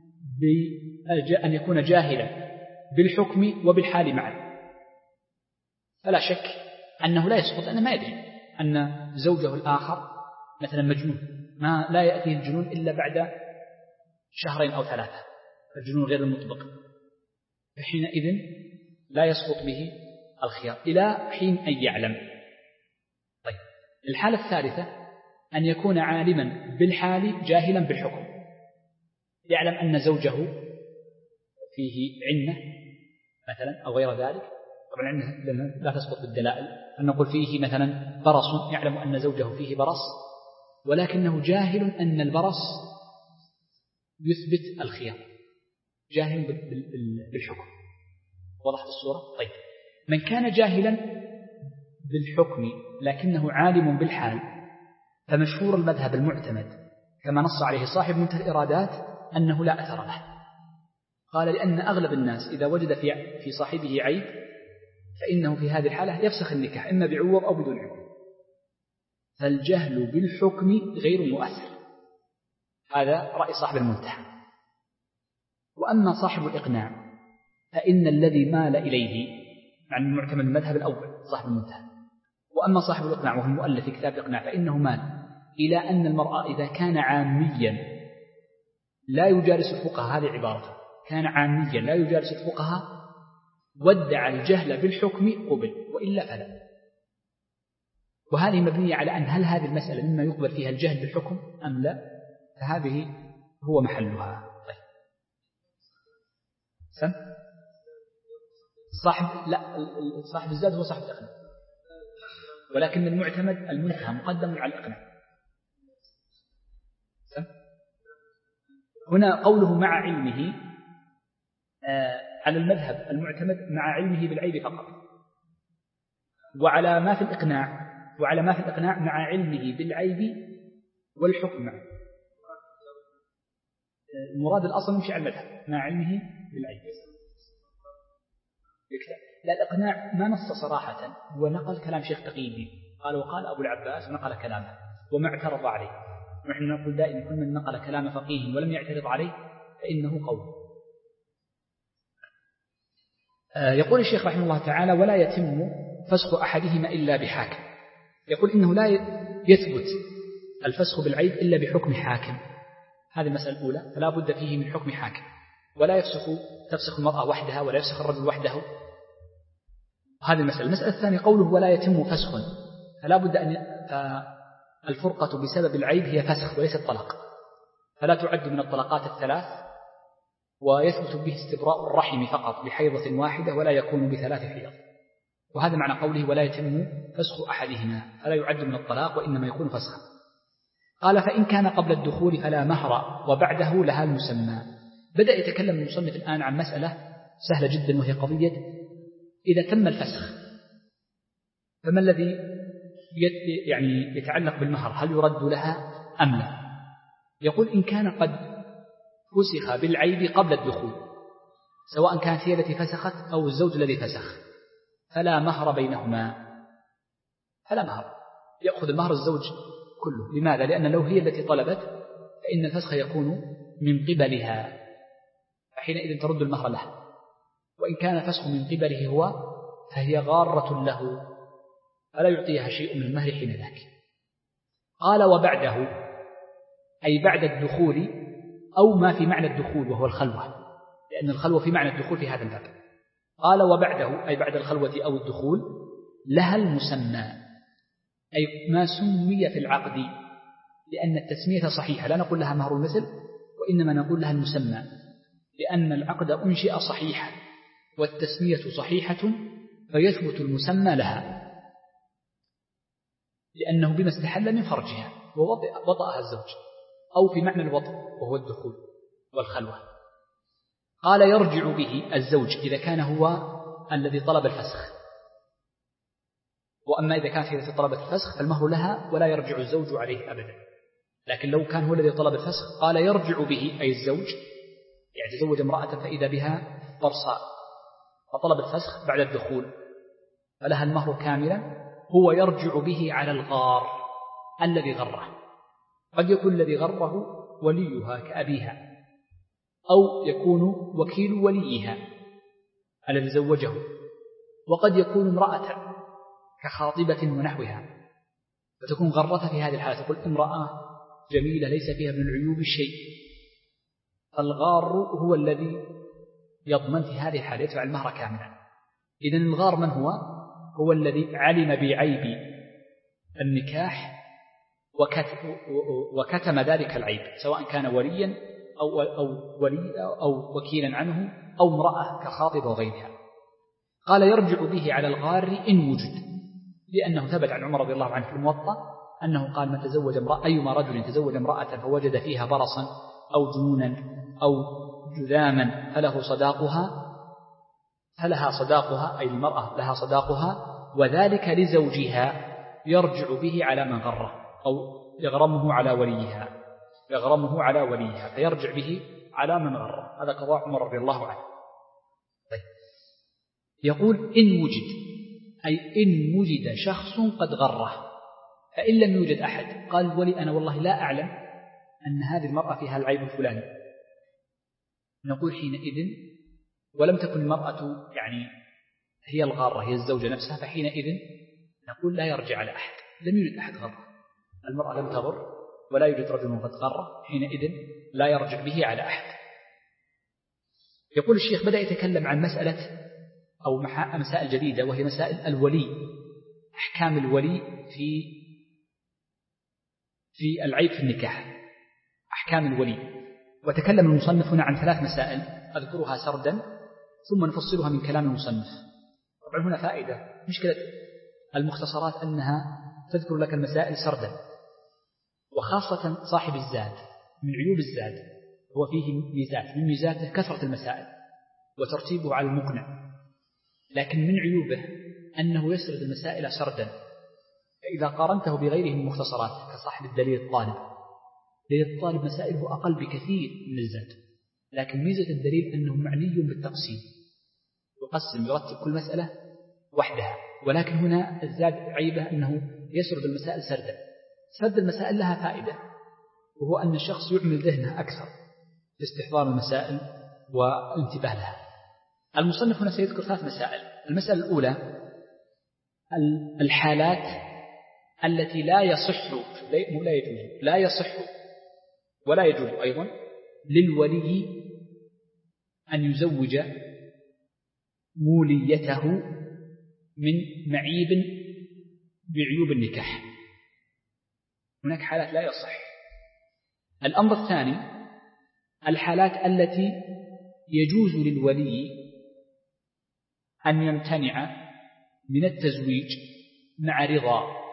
أن يكون جاهلا بالحكم وبالحال معا، فلا شك أنه لا يسقط، أنه ما يدري أن زوجه الآخر مثلا مجنون، ما لا يأتيه الجنون إلا بعد شهرين أو ثلاثة، الجنون غير المطبق، فحينئذ لا يسقط به الخيار إلى حين أن يعلم. طيب، الحالة الثالثة أن يكون عالما بالحال جاهلا بالحكم، يعلم أن زوجه فيه عنة مثلا أو غير ذلك، طبعا عنة لا تسقط بالدلائل، أن نقول فيه مثلا برص، يعلم أن زوجه فيه برص ولكنه جاهل أن البرص يثبت الخيار، جاهل بالحكم. وضحت الصورة؟ طيب، من كان جاهلا بالحكم لكنه عالم بالحال فمشهور المذهب المعتمد كما نص عليه صاحب منتهى الإرادات أنه لا أثر له. قال لأن أغلب الناس إذا وجد في في صاحبه عيب فإنه في هذه الحالة يفسخ النكاح إما بعوض أو بدون عوض، فالجهل بالحكم غير مؤثر. هذا رأي صاحب المنتهى. وأما صاحب الإقناع فإن الذي مال إليه عن معتمد المذهب الأول صاحب المنتهى، وأما صاحب الإقناع وهو المؤلف في كتاب الإقناع فإنه مال إلى أن المرأة إذا كان عاميا لا يجالس الفقهاء، هذه عبارته، كان عاميا لا يجالس الفقهاء وادعى الجهل بالحكم قبل، وإلا فلا. وهذه مبنية على أن هل هذه المسألة مما يقبل فيها الجهل بالحكم أم لا، فهذه هو محلها. طيب، سم صاحب لا صاحب الزاد هو صاحب الإقناع، ولكن المعتمد المنتهى مقدم على الإقناع. سم هنا قوله مع علمه آه على المذهب المعتمد مع علمه بالعيب فقط، وعلى ما في الإقناع وعلى ما في الإقناع مع علمه بالعيب والحكم معه. المراد الأصل يمشي على المذهب مع علمه بالعيب. لا، الإقناع ما نص صراحة، هو نقل كلام شيخ تقي الدين، قال وقال أبو العباس ونقل كلامه وما اعترض عليه. ونحن نقول دائما كل من نقل كلام فقيه ولم يعترض عليه فإنه قول. يقول الشيخ رحمه الله تعالى ولا يتم فسخ أحدهما إلا بحاكم. يقول إنه لا يثبت الفسخ بالعيب إلا بحكم حاكم، هذه المسألة الأولى، فلا بد فيه من حكم حاكم، ولا يفسخ تفسخ المرأة وحدها ولا يفسخ الرجل وحده، هذه المسألة. المسألة الثانية قوله ولا يتم فسخ، فلا بد أن الفرقة بسبب العيب هي فسخ وليست طلاق، فلا تعد من الطلقات الثلاث، ويثبت به استبراء الرحم فقط بحيضة واحدة ولا يكون بثلاث حيض. وهذا معنى قوله ولا يتم فسخ أحدهما، فلا يعد من الطلاق وإنما يكون فسخا. قال فإن كان قبل الدخول فلا مهر وبعده لها المسمى. بدأ يتكلم المصنف الآن عن مسألة سهلة جدا، وهي قضية إذا تم الفسخ فما الذي يعني يتعلق بالمهر، هل يرد لها أم لا؟ يقول إن كان قد فسخ بالعيب قبل الدخول سواء كانت هي التي فسخت أو الزوج الذي فسخ، فلا مهر بينهما، فلا مهر، يأخذ المهر الزوج كله. لماذا؟ لأن لو هي التي طلبت فإن الفسخ يكون من قبلها، فحينئذ ترد المهر له. وإن كان الفسخ من قبله هو فهي غارة له، فلا يعطيها شيء من المهر حين ذاك. قال وبعده، أي بعد الدخول أو ما في معنى الدخول وهو الخلوة، لأن الخلوة في معنى الدخول في هذا الباب. قال وبعده، أي بعد الخلوة أو الدخول، لها المسمى، أي ما سمي في العقد، لأن التسمية صحيحة، لا نقول لها مهر المثل، وإنما نقول لها المسمى، لأن العقد أنشئ صحيحا والتسمية صحيحة، فيثبت المسمى لها، لأنه بما استحل من فرجها ووطأها الزوج، أو في معنى الوطء وهو الدخول والخلوة. قال يرجع به الزوج إذا كان هو الذي طلب الفسخ، وأما إذا كانت هي التي طلبت الفسخ فالمهر لها ولا يرجع الزوج عليه أبدا. لكن لو كان هو الذي طلب الفسخ قال يرجع به، أي الزوج يعني تزوج امرأة فإذا بها برصاء فطلب الفسخ بعد الدخول فلها المهر كاملا، هو يرجع به على الغار الذي غره. قد يكون الذي غره وليها كأبيها، أو يكون وكيل وليها الذي زوجه، وقد يكون امرأة كخاطبة ونحوها، فتكون غرة في هذه الحالة، تقول امرأة جميلة ليس فيها من العيوب الشيء، فالغار هو الذي يضمن في هذه الحالة يدفع المهر كاملا. إذن الغار من هو؟ هو الذي علم بعيب النكاح وكتم ذلك العيب، سواء كان وليا أو, أو, ولي أو وكيلا عنه أو امرأة كخاطب وغيرها. قال يرجع به على الغار إن وجد، لأنه ثبت عن عمر رضي الله عنه في الموطأ أنه قال من تزوج امرأة، أيما رجل تزوج امرأة فوجد فيها برصا أو جنونا أو جذاما فله صداقها، فلها صداقها، أي المرأة لها صداقها، وذلك لزوجها، يرجع به على من غره أو يغرمه على وليها، يغرمه على وليها فيرجع به على من غره. هذا قضاء عمر رضي الله عنه. طيب. يقول إن وجد، أي إن وجد شخص قد غره، فإن لم يوجد أحد قال ولي أنا والله لا أعلم أن هذه المرأة فيها العيب الفلاني، نقول حينئذ ولم تكن المرأة يعني هي الغارة هي الزوجة نفسها، فحينئذ نقول لا يرجع على أحد، لم يوجد أحد غره، المرأة لم تغر ولا يوجد رجل قد غره، حينئذ لا يرجع به على أحد. يقول الشيخ بدأ يتكلم عن مسألة أو مسائل جديدة، وهي مسائل الولي، أحكام الولي في في العيب في النكاح، أحكام الولي. وتكلم المصنف هنا عن ثلاث مسائل أذكرها سردا ثم نفصلها من كلام المصنف. طبعا هنا فائدة، مشكلة المختصرات أنها تذكر لك المسائل سردا، وخاصة صاحب الزاد من عيوب الزاد هو فيه ميزات، من ميزاته كثرة المسائل وترتيبه على المقنع، لكن من عيوبه أنه يسرد المسائل سردا، فإذا قارنته بغيره من المختصرات كصاحب الدليل الطالب، دليل الطالب مسائله أقل بكثير من الزاد، لكن ميزة الدليل أنه معني بالتقسيم، يقسم يرتب كل مسألة وحدها. ولكن هنا الزاد عيبه أنه يسرد المسائل سردا. سرد المسائل لها فائدة، وهو أن الشخص يعمل ذهنه أكثر في استحضار المسائل والانتباه لها. المصنف هنا سيذكر ثلاث مسائل. المسألة الأولى الحالات التي لا يصح لا يجوز لا يصح ولا يجوز أيضا للولي أن يزوج موليته من معيب بعيوب النكاح. هناك حالات لا يصح. الأمر الثاني الحالات التي يجوز للولي أن يمتنع من التزويج مع رضا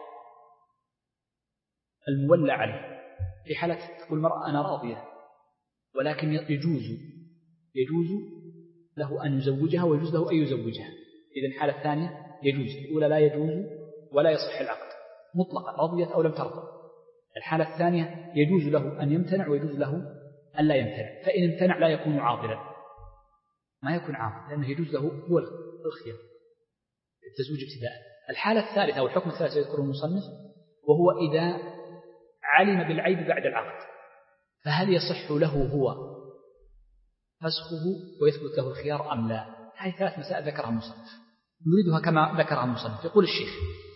المولى عليه. في حالة تقول المرأة أنا راضية، ولكن يجوز يجوز له أن يزوجها ويجوز له أن يزوجها. إذن الحالة الثانية يجوز، الأولى لا يجوز ولا يصح العقد مطلقا رضيت أو لم ترضى. الحالة الثانية يجوز له أن يمتنع ويجوز له أن لا يمتنع، فإن امتنع لا يكون عاطلا. ما يكون عاقل، لأنه يجوز له هو الخيار التزويج ابتداء. الحالة الثالثة أو الحكم الثالث يذكره المصنف وهو إذا علم بالعيب بعد العقد، فهل يصح له هو فسخه ويثبت له الخيار أم لا؟ هذه ثلاث مسائل ذكرها المصنف نريدها كما ذكرها المصنف. يقول الشيخ: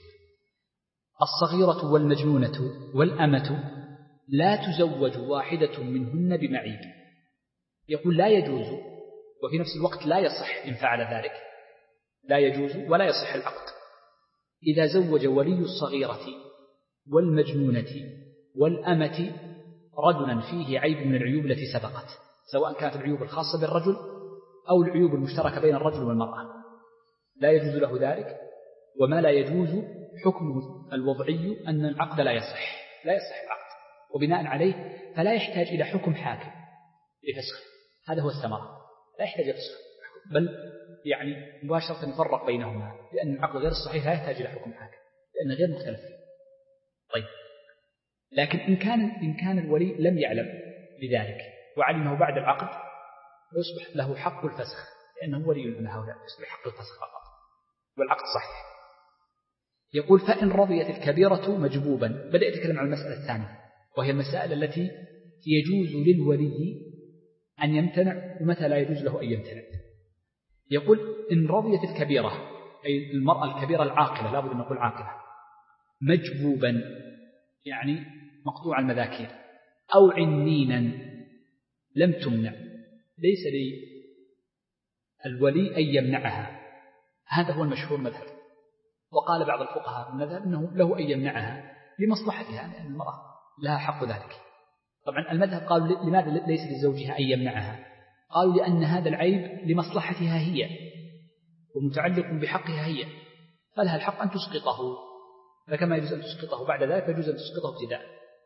الصغيرة والمجنونة والأمة لا تزوج واحدة منهن بمعيب. يقول لا يجوز، وفي نفس الوقت لا يصح إن فعل ذلك، لا يجوز ولا يصح العقد إذا زوج ولي الصغيرة والمجنونة والأمة رجلا فيه عيب من العيوب التي سبقت، سواء كانت العيوب الخاصة بالرجل أو العيوب المشتركة بين الرجل والمرأة، لا يجوز له ذلك. وما لا يجوز حكمه الوضعي أن العقد لا يصح، لا يصح العقد، وبناء عليه فلا يحتاج إلى حكم حاكم لفسخه. هذا هو الثمرة، لا يحتاج لفسخ، بل يعني مباشرة نفرق بينهما، لأن العقد غير الصحيح لا يحتاج إلى حكم حاكم لأنه غير مختلف. طيب، لكن إن كان إن كان الولي لم يعلم بذلك وعلمه بعد العقد فيصبح له حق الفسخ، لأنه ولي من هؤلاء، يصبح حق الفسخ فقط والعقد صحيح. يقول: فإن رضيت الكبيرة مجبوبا. بدأ يتكلم عن المسألة الثانية، وهي المسائل التي يجوز للولي أن يمتنع ومتى لا يجوز له أن يمتنع. يقول: إن رضيت الكبيرة، أي المرأة الكبيرة العاقلة، لا بد أن نقول عاقلة، مجبوبا يعني مقطوع المذاكير، أو عنينا لم تمنع، ليس للولي أن يمنعها، هذا هو المشهور مذهب. وقال بعض الفقهاء من المذهب أنه له أن يمنعها لمصلحتها، لأن المرأة لها حق ذلك. طبعا المذهب قالوا لماذا ليس لزوجها أن يمنعها؟ قالوا لأن هذا العيب لمصلحتها هي ومتعلق بحقها هي، فلها الحق أن تسقطه، فكما يجوز أن تسقطه بعد ذلك يجوز أن تسقطه ابتداء.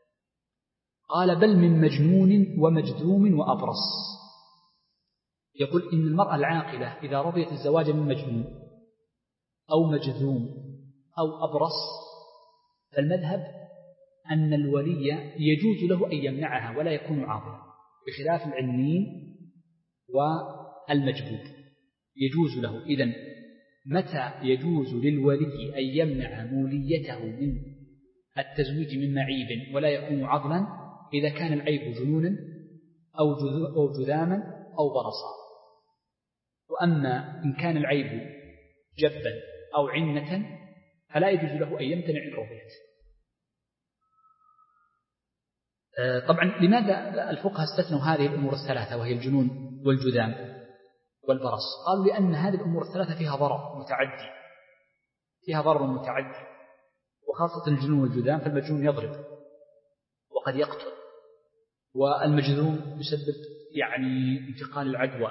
قال: بل من مجنون ومجذوم وأبرص. يقول إن المرأة العاقلة إذا رضيت الزواج من مجنون أو مجذوم أو أبرص، فالمذهب أن الولي يجوز له أن يمنعها ولا يكون عاضلا، بخلاف العنين والمجبوب يجوز له. إذن متى يجوز للولي أن يمنع موليته من التزويج من معيب ولا يكون عضلا؟ إذا كان العيب جنونا أو جذاما أو برصا. وأما إن كان العيب جبا أو عنة فلا يجوز له أن يمتنع إن رضيت. طبعا لماذا الفقهاء استثنوا هذه الأمور الثلاثة وهي الجنون والجذام والبرص؟ قالوا لأن هذه الأمور الثلاثة فيها ضرر متعدي، فيها ضرر متعدي، وخاصة الجنون والجذام، فالمجنون يضرب وقد يقتل، والمجذوم يسبب يعني انتقال العدوى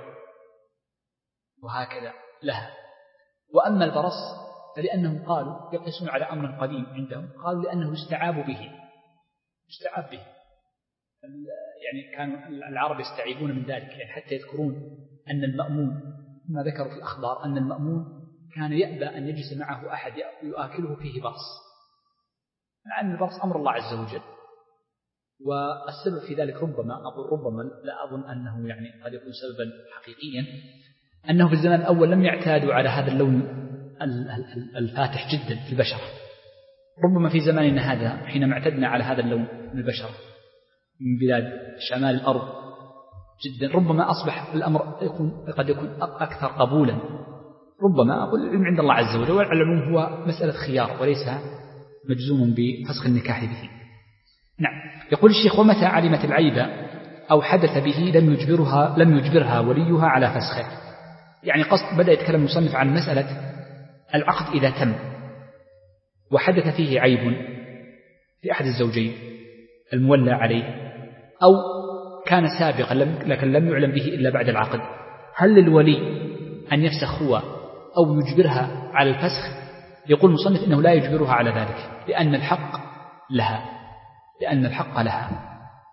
وهكذا لها. وأما البرص فلأنهم قالوا يقيسون على أمر قديم عندهم، قالوا لأنه يستعاب به، يستعاب به يعني كانوا العرب يستعيبون من ذلك، يعني حتى يذكرون أن المأمون، ما ذكروا في الأخبار أن المأمون كان يأبى أن يجلس معه أحد يؤكله فيه برص، مع أن البرص أمر الله عز وجل. والسبب في ذلك ربما أقول ربما لا أظن أنه يعني قد يكون سببا حقيقيا، أنه في الزمان الأول لم يعتادوا على هذا اللون الفاتح جدا في البشرة. ربما في زماننا هذا حينما اعتدنا على هذا اللون من البشرة من بلاد شمال الأرض جدا، ربما أصبح الأمر يكون قد يكون أكثر قبولا. ربما أقول العلم عند الله عز وجل، والعلم هو مسألة خيار وليس مجزوم بفسخ النكاح به. نعم. يقول الشيخ: ومتى علمت العيب أو حدث به لم يجبرها لم يجبرها وليها على فسخه. يعني قصد بدأ يتكلم المصنف عن مسألة العقد إذا تم وحدث فيه عيب في أحد الزوجين المولى عليه، أو كان سابقا لكن لم يعلم به إلا بعد العقد، هل للولي أن يفسخ هو أو يجبرها على الفسخ؟ يقول المصنف إنه لا يجبرها على ذلك، لأن الحق لها لأن الحق لها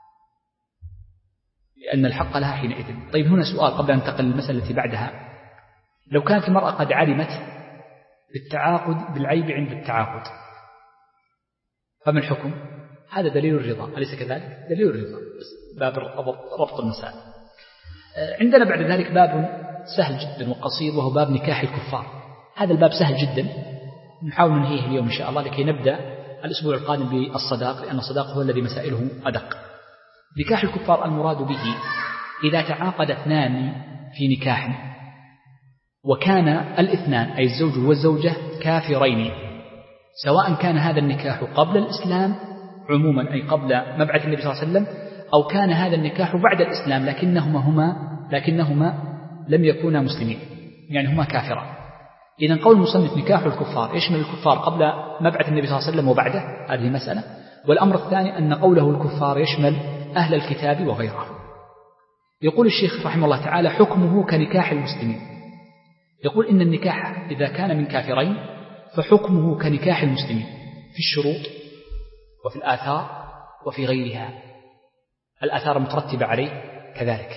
لأن الحق لها حينئذ. طيب هنا سؤال قبل أن ننتقل للمسألة التي بعدها: لو كانت المرأة قد علمت بالتعاقد بالعيب عند التعاقد فما الحكم؟ هذا دليل الرضا، أليس كذلك؟ دليل الرضا، باب ربط المسائل. عندنا بعد ذلك باب سهل جدا وقصير، وهو باب نكاح الكفار. هذا الباب سهل جدا، نحاول ننهيه اليوم إن شاء الله لكي نبدأ الأسبوع القادم بالصداق، لأن الصداق هو الذي مسائله أدق. نكاح الكفار المراد به إذا تعاقد اثنان في نكاح وكان الاثنان أي الزوج والزوجة كافرين، سواء كان هذا النكاح قبل الإسلام عموما أي قبل مبعث النبي صلى الله عليه وسلم، أو كان هذا النكاح بعد الإسلام لكنهما هما لكنهما لم يكونا مسلمين، يعني هما كافران. إذن قول المصنف نكاح الكفار يشمل الكفار قبل مبعث النبي صلى الله عليه وسلم وبعده، هذه مسألة. والأمر الثاني أن قوله الكفار يشمل أهل الكتاب وغيرهم. يقول الشيخ رحمه الله تعالى حكمه كنكاح المسلمين. يقول إن النكاح إذا كان من كافرين فحكمه كنكاح المسلمين في الشروط وفي الآثار وفي غيرها، الآثار المترتبة عليه كذلك.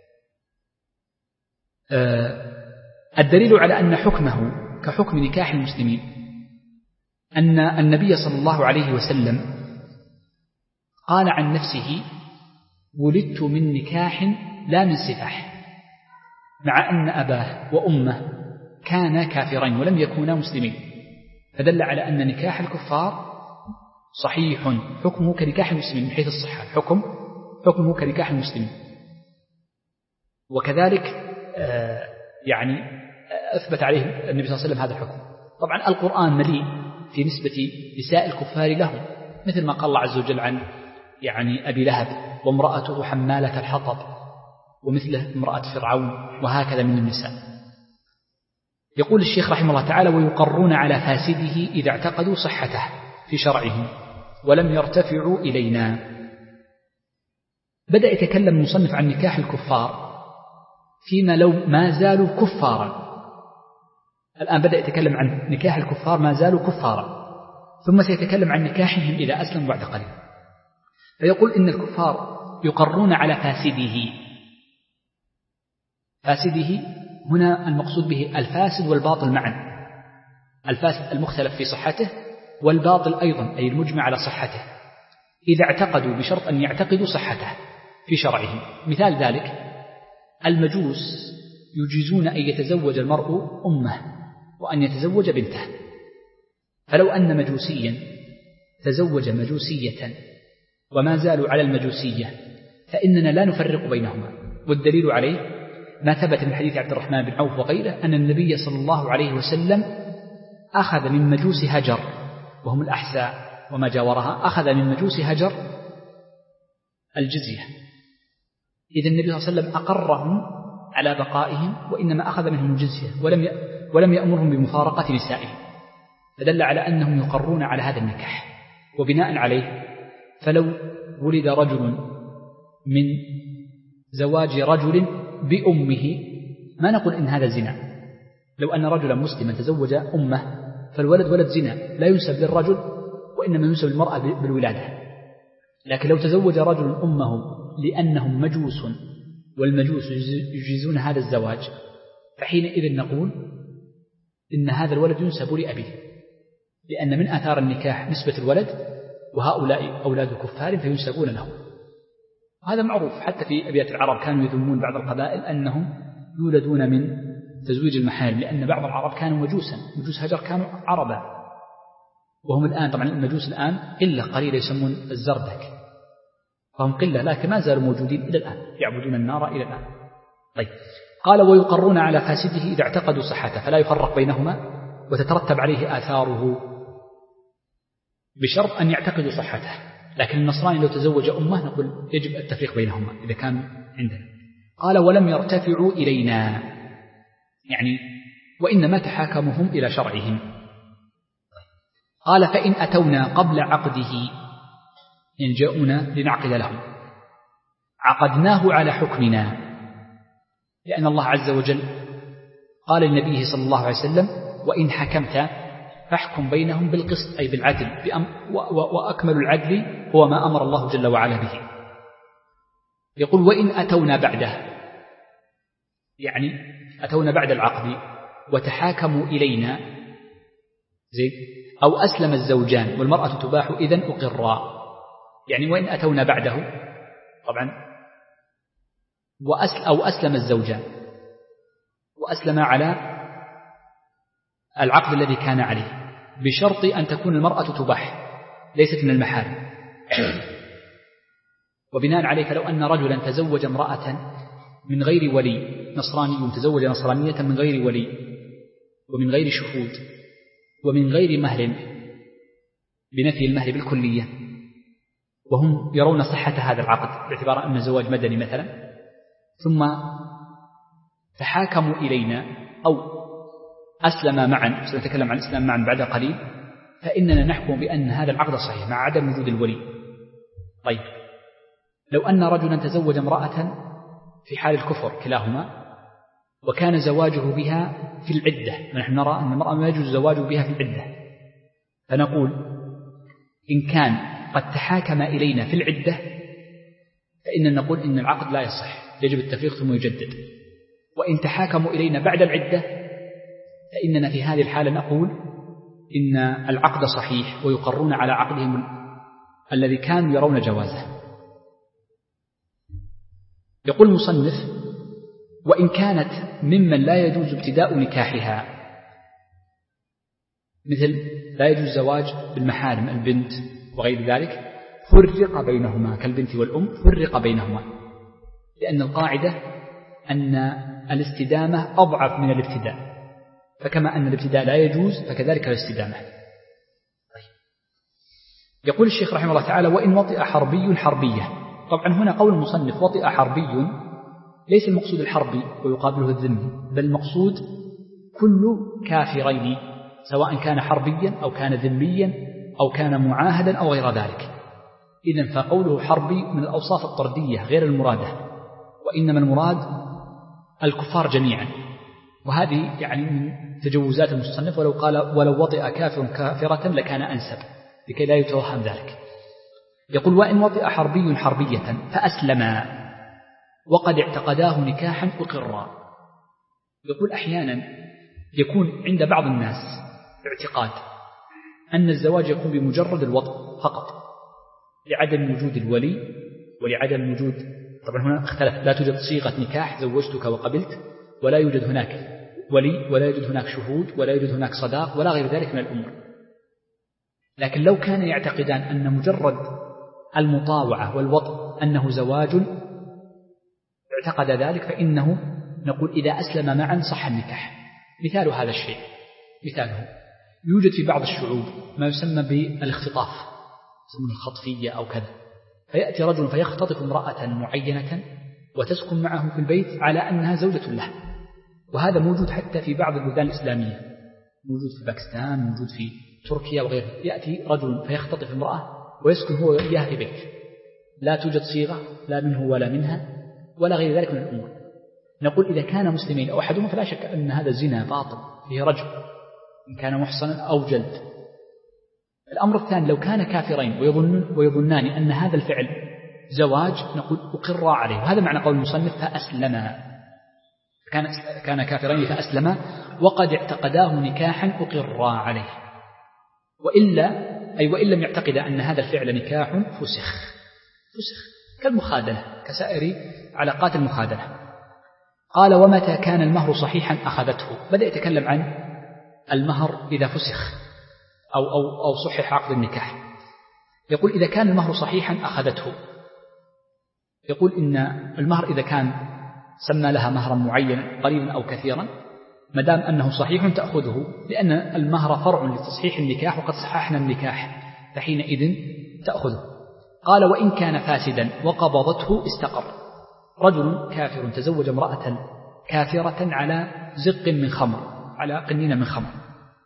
أه الدليل على أن حكمه كحكم نكاح المسلمين أن النبي صلى الله عليه وسلم قال عن نفسه ولدت من نكاح لا من سفاح، مع أن أباه وأمه كانا كافرين ولم يكونا مسلمين، فدل على أن نكاح الكفار صحيح حكمه كنكاح المسلمين من حيث الصحة، الحكم حكمه كنكاح المسلمين. وكذلك آه يعني أثبت عليه النبي صلى الله عليه وسلم هذا الحكم. طبعا القرآن مليء في نسبة نساء الكفار لهم، مثل ما قال الله عز وجل عن يعني أبي لهب وامرأته حمالة الحطب، ومثله امرأة فرعون، وهكذا من النساء. يقول الشيخ رحمه الله تعالى ويقرون على فاسده إذا اعتقدوا صحته في شرعهم ولم يرتفعوا إلينا. بدأ يتكلم المصنف عن نكاح الكفار فيما لو ما زالوا كفارا. الآن بدأ يتكلم عن نكاح الكفار ما زالوا كفارا، ثم سيتكلم عن نكاحهم إذا أسلموا بعد قليل. فيقول إن الكفار يقرون على فاسده. فاسده هنا المقصود به الفاسد والباطل معا، الفاسد المختلف في صحته والباطل أيضا أي المجمع على صحته، إذا اعتقدوا بشرط أن يعتقدوا صحته في شرعهم. مثال ذلك المجوس يجيزون أن يتزوج المرء أمه وأن يتزوج بنته، فلو أن مجوسيا تزوج مجوسية وما زالوا على المجوسية فإننا لا نفرق بينهما. والدليل عليه ما ثبت من حديث عبد الرحمن بن عوف وغيره أن النبي صلى الله عليه وسلم أخذ من مجوس هجر وهم الأحساء وما جاورها، أخذ من مجوس هجر الجزية. إذا النبي صلى الله عليه وسلم أقرهم على بقائهم، وإنما أخذ منهم الجزية ولم ولم يأمرهم بمفارقة نسائهم، فدل على أنهم يقرون على هذا النكاح. وبناء عليه فلو ولد رجل من زواج رجل بأمه ما نقول إن هذا زنا. لو أن رجلا مسلما تزوج أمه فالولد ولد زنا لا ينسب للرجل وإنما ينسب للمرأة بالولادة. لكن لو تزوج رجل أمه لأنهم مجوس والمجوس يجيزون هذا الزواج فحينئذ نقول إن هذا الولد ينسب لأبيه، لأن من آثار النكاح نسبة الولد، وهؤلاء أولاد كفار فينسبون له. هذا معروف حتى في أبيات العرب كانوا يذمون بعض القبائل أنهم يولدون من تزويج المحارم، لأن بعض العرب كانوا مجوسا، مجوس هجر كانوا عربا، وهم الآن طبعا المجوس الآن قلة قليلة يسمون الزردك، فهم قلة لكن ما زالوا موجودين إلى الآن يعبدون النار إلى الآن. طيب قال ويقرون على فاسده إذا اعتقدوا صحته، فلا يفرق بينهما وتترتب عليه آثاره بشرط أن يعتقدوا صحته. لكن النصراني لو تزوج أمه نقول يجب التفريق بينهما إذا كان عندنا. قال ولم يرتفعوا إلينا، يعني وإنما تحاكمهم إلى شرعهم. قال فإن أتونا قبل عقده، إن جاءونا لنعقد لهم، عقدناه على حكمنا، لأن الله عز وجل قال لنبيه صلى الله عليه وسلم وإن حكمت فاحكم بينهم بالقسط أي بالعدل، وأكمل العدل هو ما أمر الله جل وعلا به. يقول وإن أتونا بعده، يعني أتونا بعد العقد وتحاكموا إلينا زين، أو أسلم الزوجان والمرأة تباح إذن أقرا، يعني وإن أتونا بعده طبعا وأسل أو أسلم الزوجان، وأسلم على العقد الذي كان عليه، بشرط أن تكون المرأة تباح ليست من المحارم. وبناء عليه فلو أن رجلا تزوج امرأة من غير ولي، نصراني تزوج نصرانية من غير ولي ومن غير شهود ومن غير مهر، بنفي المهر بالكلية، وهم يرون صحة هذا العقد باعتبار أن الزواج مدني مثلا، ثم تحاكموا إلينا أو أسلم معا، سنتكلم عن الإسلام معا بعد قليل، فإننا نحكم بأن هذا العقد صحيح مع عدم وجود الولي. طيب لو أن رجلا تزوج امرأة في حال الكفر كلاهما، وكان زواجه بها في العدة، نحن نرى أن المرأة ما يجوز زواجه بها في العدة، فنقول إن كان قد تحاكم إلينا في العدة فإننا نقول إن العقد لا يصح، يجب التفريق ثم يجدد. وإن تحاكموا إلينا بعد العدة فإننا في هذه الحالة نقول إن العقد صحيح ويقرون على عقدهم الذي كانوا يرون جوازه. يقول المصنف: وإن كانت ممن لا يجوز ابتداء نكاحها، مثل لا يجوز زواج بالمحارم البنت وغير ذلك، فرق بينهما كالبنت والأم، فرق بينهما، لأن القاعدة أن الاستدامة أضعف من الابتداء، فكما أن الابتداء لا يجوز فكذلك الاستدامة. طيب. يقول الشيخ رحمه الله تعالى: وإن وطئ حربي حربية. طبعا هنا قول المصنف وطئ حربي ليس المقصود الحربي ويقابله الذمي، بل المقصود كل كافرين، سواء كان حربيا أو كان ذميا أو كان معاهدا أو غير ذلك. إذن فقوله حربي من الأوصاف الطردية غير المرادة، وإنما المراد الكفار جميعا. وهذه يعني من تجوزات المصنف، ولو قال ولو وطئ كافر كافرة لكان أنسب لكي لا يتوهم ذلك. يقول: وإن وطئ حربي حربية فأسلما وقد اعتقداه نكاحا أقرا. يقول أحيانا يكون عند بعض الناس اعتقاد أن الزواج يكون بمجرد الوطء فقط، لعدم وجود الولي ولعدم وجود، طبعا هنا اختلف، لا توجد صيغة نكاح زوجتك وقبلت، ولا يوجد هناك ولي ولا يوجد هناك شهود ولا يوجد هناك صداق ولا غير ذلك من الأمور. لكن لو كان يعتقدان أن مجرد المطاوعة والوطء أنه زواج اعتقد ذلك، فإنه نقول إذا أسلم معا صح النكاح. مثال هذا الشيء، مثاله يوجد في بعض الشعوب ما يسمى بالاختطاف، يسمى الخطفية أو كذا، فيأتي رجل فيختطف امرأة معينة وتسكن معه في البيت على أنها زوجة له، وهذا موجود حتى في بعض البلدان الإسلامية، موجود في باكستان، موجود في تركيا وغيره. يأتي رجل فيختطف امرأة ويسكن هو وإياها في بيت، لا توجد صيغة لا منه ولا منها ولا غير ذلك من الأمور. نقول إذا كان مسلمين أو أحدهم فلا شك أن هذا الزنا باطل فيه رجم إن كان محصنا أو جلد. الأمر الثاني لو كان كافرين ويظنون ويظنان أن هذا الفعل زواج، نقول أقر عليه، وهذا معنى قول المصنف فأسلما، كان كان كافرين فأسلما وقد اعتقداه نكاحا أقر عليه. وإلا أي وإن لم يعتقد أن هذا الفعل نكاح فسخ فسخ كالمخادنة، كسائر علاقات المخادنة. قال: ومتى كان المهر صحيحا أخذته. بدأ يتكلم عن المهر إذا فسخ أو, أو, أو صحح عقد النكاح. يقول إذا كان المهر صحيحا أخذته. يقول إن المهر إذا كان سمى لها مهرا معينا قليلا أو كثيرا، مدام أنه صحيح تأخذه، لأن المهر فرع لتصحيح النكاح وقد صححنا النكاح، فحينئذ تأخذه. قال: وإن كان فاسدا وقبضته استقر. رجل كافر تزوج امرأة كافرة على زق من خمر، على قنين من خمر،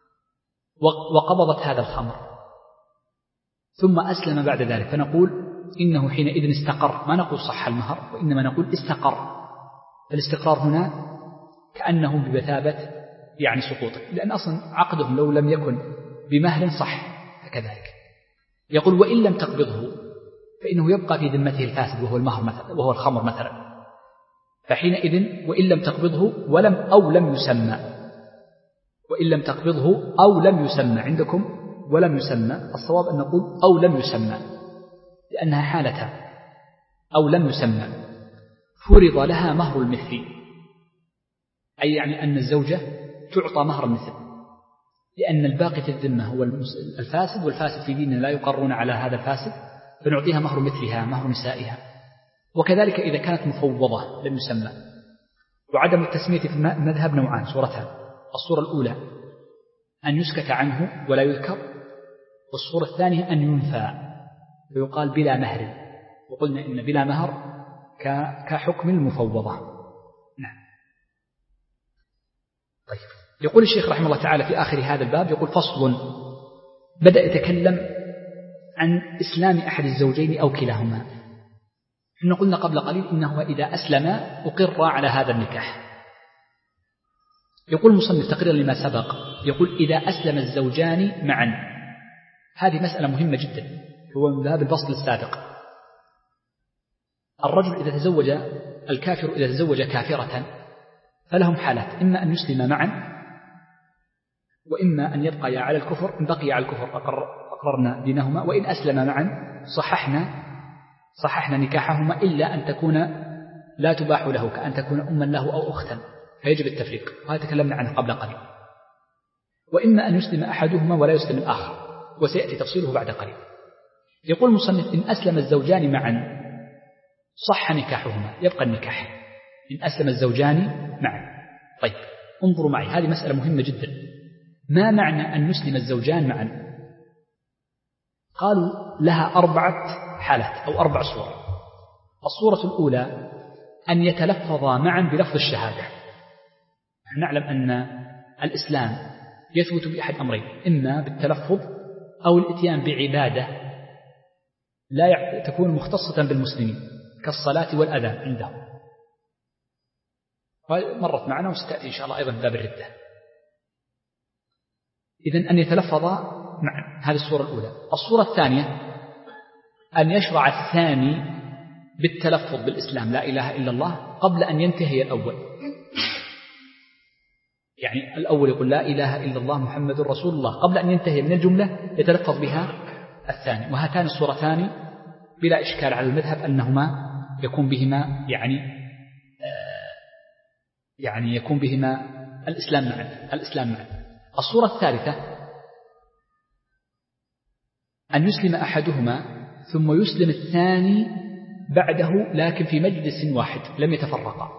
وقبضت هذا الخمر ثم أسلم بعد ذلك، فنقول إنه حينئذ استقر، ما نقول صح المهر وإنما نقول استقر. فالاستقرار هنا كأنه بمثابة يعني سقوطه، لأن أصلا عقدهم لو لم يكن بمهر صح فكذلك. يقول: وإن لم تقبضه فإنه يبقى في ذمته الفاسد وهو المهر مثلا وهو الخمر مثلا، فحينئذ وإن لم تقبضه ولم أو لم يسمى، وإن لم تقبضه أو لم يسمى عندكم ولم يسمى، الصواب أن نقول أو لم يسمى لأنها حالتها، أو لم يسمى فرض لها مهر المثل. أي يعني أن الزوجة تعطى مهر المثل، لأن الباقي في الذمة هو الفاسد، والفاسد في ديننا لا يقرون على هذا الفاسد، فنعطيها مهر مثلها، مهر نسائها. وكذلك إذا كانت مفوضة لم يسمى. وعدم التسمية في المذهب نوعان صورتان: الصورة الأولى أن يسكت عنه ولا يذكر، والصورة الثانية أن ينفى ويقال بلا مهر. وقلنا إن بلا مهر كحكم المفوضة. نعم. طيب، يقول الشيخ رحمه الله تعالى في آخر هذا الباب، يقول: فصل. بدأ يتكلم عن إسلام أحد الزوجين أو كلاهما. إحنا قلنا قبل قليل إنه إذا أسلم أقر على هذا النكاح. يقول المصنف تقريرا لما سبق، يقول: إذا أسلم الزوجان معا. هذه مسألة مهمة جدا، هو من باب الفصل السابق. الرجل إذا تزوج الكافر إذا تزوج كافرة فلهم حالات: إما أن يسلم معا، وإما أن يبقى على الكفر. إن بقي على الكفر أقررنا دينهما، وإن أسلم معا صححنا صححنا نكاحهما، إلا أن تكون لا تباح له، كأن تكون أما له أو أختا، فيجب التفريق، وهذا تكلمنا عنه قبل قليل. وإما أن يسلم أحدهما ولا يسلم الآخر، وسيأتي تفصيله بعد قليل. يقول المصنف: إن أسلم الزوجان معا صح نكاحهما، يبقى النكاح إن أسلم الزوجان معا. طيب، انظروا معي، هذه مسألة مهمة جدا. ما معنى أن يسلم الزوجان معا؟ قالوا لها أربعة حالات أو أربع صور. الصورة الأولى أن يتلفظا معا بلفظ الشهادة. نعلم أن الإسلام يثبت بأحد أمرين: إما بالتلفظ أو الإتيان بعبادة لا تكون مختصة بالمسلمين كالصلاة والأذان عندهم، مرت معنا وستأتي إن شاء الله أيضا باب الردة. إذن أن يتلفظا معا، هذه الصورة الأولى. الصورة الثانية أن يشرع الثاني بالتلفظ بالإسلام لا إله إلا الله قبل أن ينتهي الأول. يعني الأول يقول لا إله إلا الله محمد رسول الله، قبل أن ينتهي من الجملة يتلفظ بها الثاني. وهاتان الصورتان بلا إشكال على المذهب أنهما يكون بهما يعني آه يعني يكون بهما الإسلام معا الإسلام معا. الصورة الثالثة أن يسلم أحدهما ثم يسلم الثاني بعده، لكن في مجلس واحد لم يتفرقا،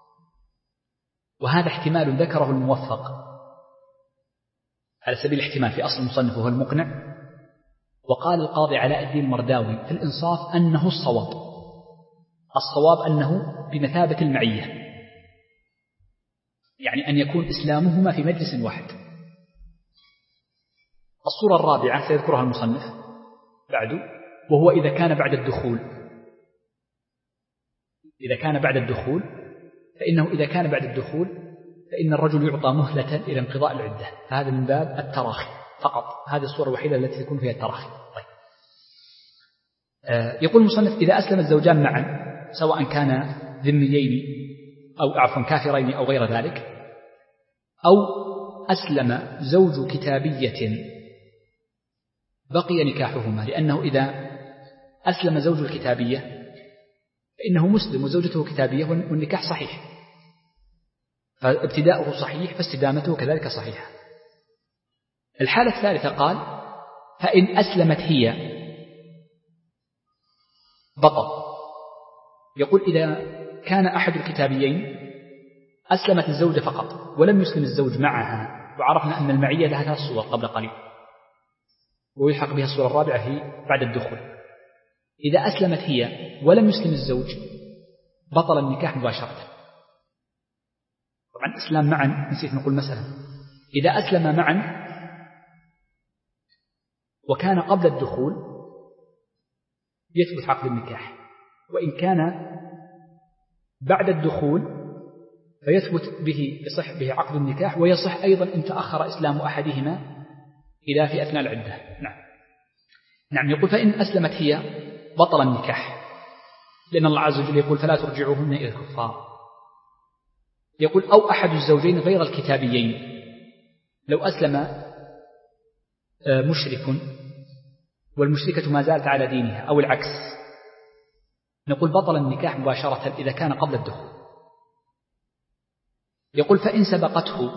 وهذا احتمال ذكره الموفق على سبيل الاحتمال في أصل المصنف وهو المقنع. وقال القاضي علاء الدين المرداوي في الإنصاف أنه الصواب الصواب أنه بمثابة المعية، يعني أن يكون إسلامهما في مجلس واحد. الصورة الرابعة سيذكرها المصنف بعده، وهو إذا كان بعد الدخول. إذا كان بعد الدخول فإنه إذا كان بعد الدخول فإن الرجل يعطى مهلة إلى انقضاء العدة، فهذا من باب التراخي فقط. هذه الصورة الوحيدة التي تكون فيها التراخي. طيب. آه يقول المصنف: إذا أسلم الزوجان معا سواء كان ذميين أو عفوا كافرين أو غير ذلك، أو أسلم زوج كتابية بقي نكاحهما، لأنه إذا أسلم زوج الكتابية فإنه مسلم وزوجته كتابية والنكاح صحيح، فابتداؤه صحيح فاستدامته كذلك صحيحة. الحالة الثالثة قال: فإن أسلمت هي بطل. يقول إذا كان أحد الكتابيين أسلمت الزوجة فقط ولم يسلم الزوج معها، وعرفنا أن المعية لها ثلاث صور قبل قليل، ويلحق بها الصورة الرابعة هي بعد الدخول. إذا أسلمت هي ولم يسلم الزوج بطل النكاح مباشرة. طبعا إسلام معا نسيت نقول مسألة: إذا أسلم معا وكان قبل الدخول يثبت عقد النكاح، وإن كان بعد الدخول فيثبت به يصح به عقد النكاح، ويصح أيضا إن تأخر إسلام أحدهما إلى في أثناء العدة. نعم نعم يقول: فإن أسلمت هي بطل النكاح، لأن الله عز وجل يقول: فلا ترجعوهن إلى الكفار. يقول: أو أحد الزوجين غير الكتابيين، لو أسلم مشرك والمشركة ما زالت على دينها أو العكس، نقول بطل النكاح مباشرة إذا كان قبل الدخول. يقول فإن سبقته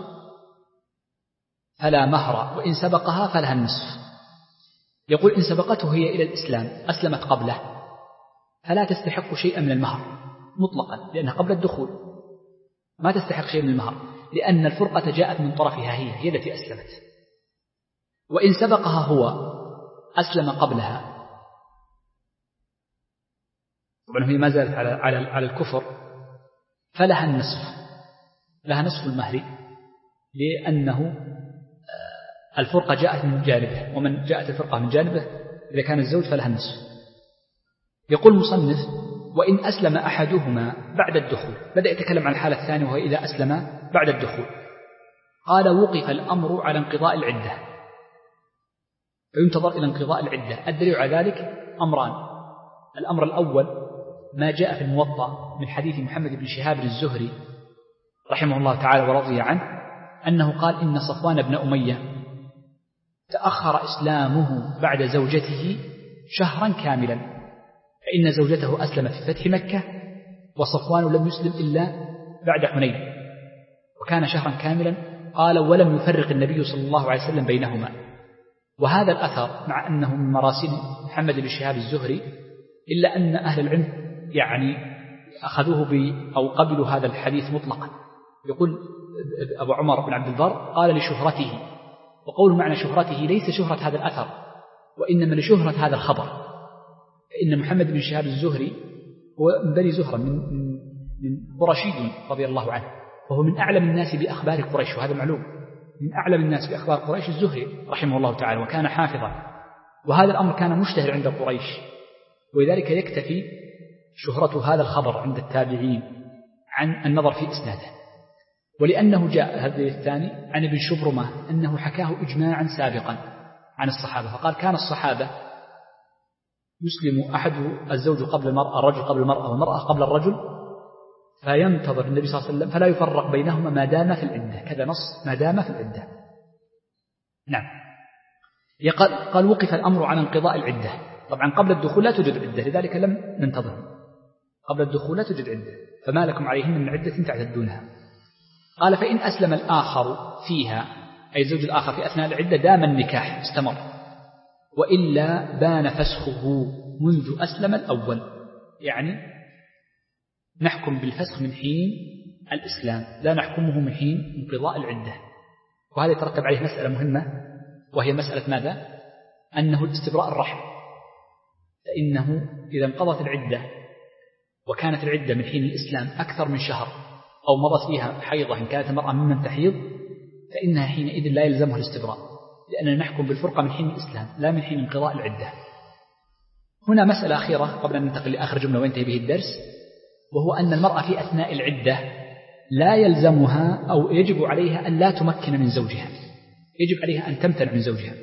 فلا مهر، وإن سبقها فلها النصف. يقول إن سبقته هي إلى الإسلام أسلمت قبله فلا تستحق شيئا من المهر مطلقا، لأنها قبل الدخول ما تستحق شيئا من المهر، لأن الفرقة جاءت من طرفها هي هي التي أسلمت. وإن سبقها هو أسلم قبلها، طبعا هي ما زالت على على على الكفر، فلها النصف، لها نصف المهر، لأنه الفرقة جاءت من جانبه، ومن جاءت الفرقة من جانبه إذا كان الزوج فلها النصف. يقول المصنف وإن أسلم أحدهما بعد الدخول، بدأ يتكلم عن الحالة الثانية وهي إذا أسلم بعد الدخول. قال وقف الأمر على انقضاء العدة، فينتظر إلى انقضاء العدة. الدليل على ذلك أمران: الأمر الأول ما جاء في الموطأ من حديث محمد بن شهاب الزهري رحمه الله تعالى ورضي عنه أنه قال إن صفوان بن أمية تأخر إسلامه بعد زوجته شهرا كاملا، فإن زوجته أسلمت في فتح مكة وصفوان لم يسلم إلا بعد حنين، وكان شهرا كاملا. قال ولم يفرق النبي صلى الله عليه وسلم بينهما. وهذا الأثر مع أنه من مراسيل محمد بن شهاب الزهري، إلا أن أهل العلم يعني أخذوه أو قبلوا هذا الحديث مطلقا. يقول أبو عمر بن عبد البر قال لشهرته، وقول معنى شهرته ليس شهرة هذا الأثر وإنما لشهرة هذا الخبر، فإن محمد بن شهاب الزهري هو من بني زهرة، من من قرشي رضي الله عنه، وهو من أعلم الناس بأخبار قريش، وهذا معلوم، من أعلم الناس بأخبار قريش الزهري رحمه الله تعالى، وكان حافظا، وهذا الأمر كان مشتهر عند قريش، ولذلك يكتفي شهرة هذا الخبر عند التابعين عن النظر في إسناده. ولأنه جاء هذا الثاني عن ابن شبرمة أنه حكاه إجماعا سابقا عن الصحابة، فقال كان الصحابة يسلم أحد الزوج قبل المرأة، الرجل قبل المرأة، والمرأة قبل الرجل، فينتظر النبي صلى الله عليه وسلم فلا يفرق بينهما ما دام في العدة، كذا نص ما دام في العدة. نعم. قال وقف الأمر على انقضاء العدة. طبعا قبل الدخول لا توجد عدة، لذلك لم ننتظر. قبل الدخول لا توجد عدة، فما لكم عليهم من عدة تعتدونها. قال فإن أسلم الآخر فيها، أي الزوج الآخر في أثناء العدة، دام النكاح استمر، وإلا بان فسخه منذ أسلم الأول. يعني نحكم بالفسخ من حين الإسلام، لا نحكمه من حين انقضاء العدة. وهذا يترتب عليه مسألة مهمة، وهي مسألة ماذا؟ أنه الاستبراء الرحم، فإنه إذا انقضت العدة وكانت العدة من حين الإسلام أكثر من شهر أو مضت فيها حيضة إن كانت المرأة ممن تحيض، فإنها حينئذ لا يلزمها الاستبراء، لأننا نحكم بالفرقة من حين الإسلام لا من حين انقضاء العدة. هنا مسألة أخيرة قبل أن ننتقل لآخر جملة وينتهي به الدرس، وهو أن المرأة في أثناء العدة لا يلزمها أو يجب عليها أن لا تمكن من زوجها، يجب عليها أن تمتنع من زوجها،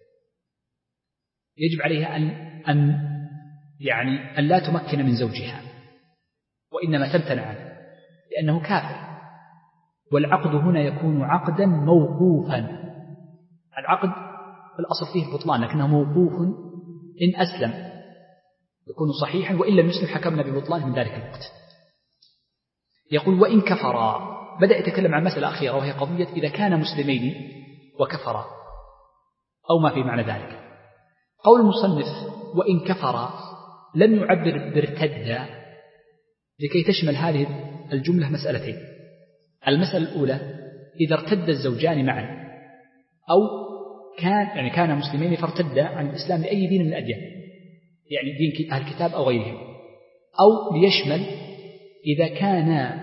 يجب عليها أن أن يعني أن لا تمكن من زوجها، وإنما تمتنع عنه لأنه كافر. والعقد هنا يكون عقدا موقوفا، العقد الأصل فيه البطلان لكنه موقوف، إن أسلم يكون صحيحا، وإن لم يسلم حكمنا ببطلان من ذلك الوقت. يقول وإن كفرا، بدأ يتكلم عن مسألة أخيرة وهي قضية إذا كان مسلمين وكفرا أو ما في معنى ذلك. قول المصنف وإن كفرا لم يعبر بارتد لكي تشمل هذه الجملة مسألتين. المسألة الأولى إذا ارتد الزوجان معا، أو كان يعني كان مسلمين فارتدا عن الإسلام لأي دين من الأديان، يعني دين أهل الكتاب أو غيرهم، أو ليشمل إذا كان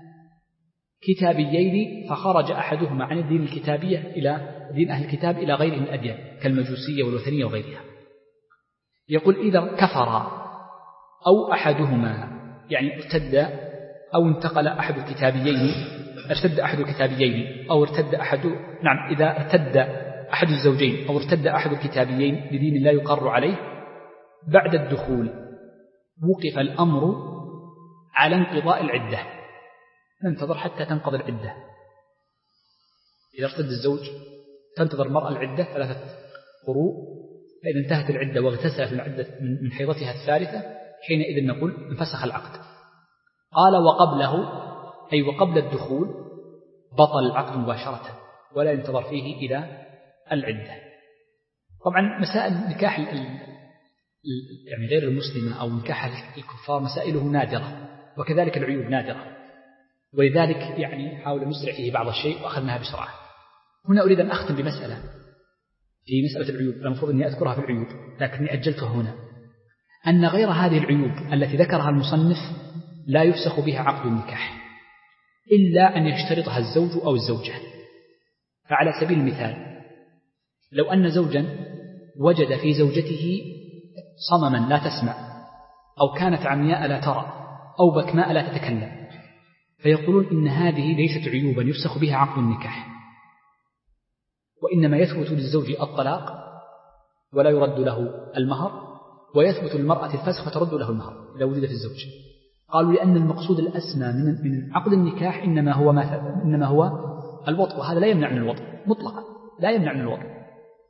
كتابيين فخرج أحدهما عن الدين الكتابية إلى دين أهل الكتاب إلى غيره من الأديان كالمجوسية والوثنية وغيرها. يقول إذا كفر أو أحدهما، يعني ارتد أو انتقل أحد الكتابيين، ارتد أحد الكتابيين أو ارتد أحد نعم إذا ارتد أحد الزوجين أو ارتد أحد الكتابيين لدين لا يقر عليه بعد الدخول، وقف الأمر على انقضاء العدة، ننتظر حتى تنقضي العدة. إذا ارتد الزوج تنتظر المرأة العدة ثلاثة قروء، فإذا انتهت العدة واغتسلت العدة من حيضتها الثالثة حينئذ نقول انفسخ العقد. قال وقبله أي وقبل الدخول بطل العقد مباشرة ولا ينتظر فيه إلى العدة. طبعا مسائل نكاح يعني غير المسلمة أو نكاح الكفار مسائله نادرة، وكذلك العيوب نادرة، ولذلك يعني حاول نسرع فيه بعض الشيء وأخذناها بسرعة. هنا أريد أن أختم بمسألة في مسألة العيوب، المفروض أني أذكرها في العيوب لكني أجلتها هنا، أن غير هذه العيوب التي ذكرها المصنف لا يفسخ بها عقد النكاح إلا أن يشترطها الزوج أو الزوجة. فعلى سبيل المثال لو أن زوجا وجد في زوجته صمما لا تسمع، أو كانت عمياء لا ترى، أو بكماء لا تتكلم، فيقولون إن هذه ليست عيوبا يفسخ بها عقد النكاح، وإنما يثبت للزوج الطلاق ولا يرد له المهر، ويثبت للمرأة الفسخ فترد له المهر إذا وجد في الزوج. قالوا لأن المقصود الأسمى من من عقد النكاح إنما هو ما إنما هو الوطء، وهذا لا يمنع من الوطء مطلقا، لا يمنع من الوطء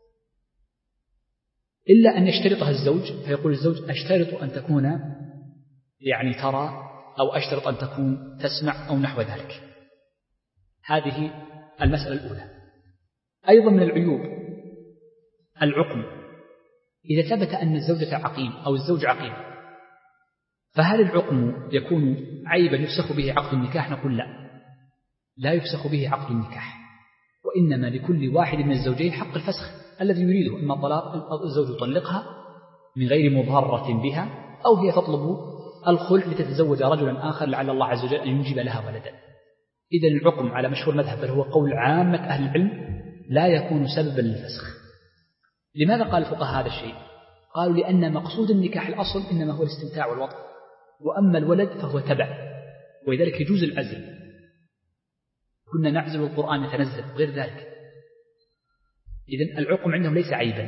إلا أن يشترطها الزوج، فيقول الزوج أشترط أن تكون يعني ترى، أو أشترط أن تكون تسمع، أو نحو ذلك. هذه المسألة الأولى. أيضا من العيوب العقم. إذا ثبت أن الزوجة عقيم أو الزوج عقيم، فهل العقم يكون عيبا يفسخ به عقد النكاح؟ نقول لا، لا يفسخ به عقد النكاح، وإنما لكل واحد من الزوجين حق الفسخ الذي يريده، إما طلاق الزوج يطلقها من غير مضارة بها، أو هي تطلب الخلع لتتزوج رجلا آخر لعل الله عز وجل أن ينجب لها ولدا. إذا العقم على مشهور المذهب، بل هو قول عامة أهل العلم، لا يكون سببا للفسخ. لماذا قال الفقهاء هذا الشيء؟ قالوا لأن مقصود النكاح الأصل إنما هو الاستمتاع والوطء، وأما الولد فهو تبع، ولذلك يجوز العزل. كنا نعزل القرآن يتنزل غير ذلك. إذن العقم عندهم ليس عيبا.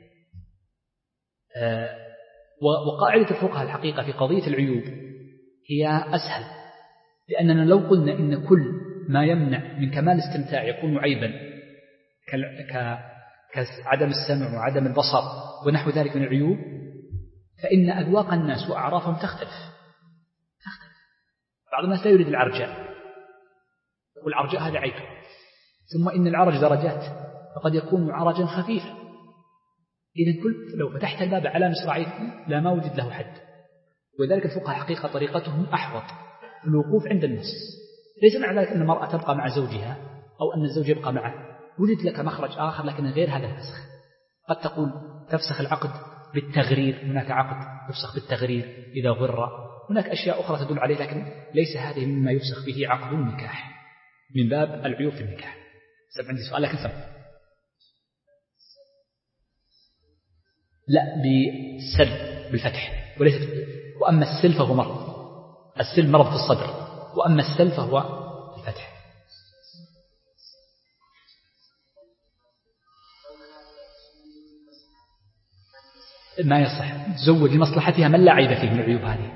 آه وقاعدة الفقهاء الحقيقة في قضية العيوب هي أسهل، لأننا لو قلنا إن كل ما يمنع من كمال الاستمتاع يكون عيبا كعدم السمع وعدم البصر ونحو ذلك من العيوب، فإن أذواق الناس وأعرافهم تختلف تختلف بعض الناس لا يريد العرجاء، يقول العرجاء هذا عيب، ثم إن العرج درجات، فقد يكون عرجا خفيفا. إذن كل لو فتحت الباب على مصراعيه لا ما وجد له حد. وذلك الفقهاء حقيقة طريقتهم أحوط في الوقوف عند النص. ليس معنى ذلك أن المرأة تبقى مع زوجها أو أن الزوج يبقى معه، وجد لك مخرج آخر لكن غير هذا الفسخ. قد تقول تفسخ العقد بالتغرير، هناك عقد يفسخ بالتغرير إذا غر، هناك أشياء أخرى تدل عليه، لكن ليس هذه مما يفسخ به عقد النكاح من باب العيوب في النكاح. سب عندي سؤال لكن سب لا بالسل بالفتح وليس. وأما السل فهو مرض، السل مرض في الصدر، وأما السل فهو الفتح. ما يصح تزوج لمصلحتها من لا عيب فيه من العيوب هذه.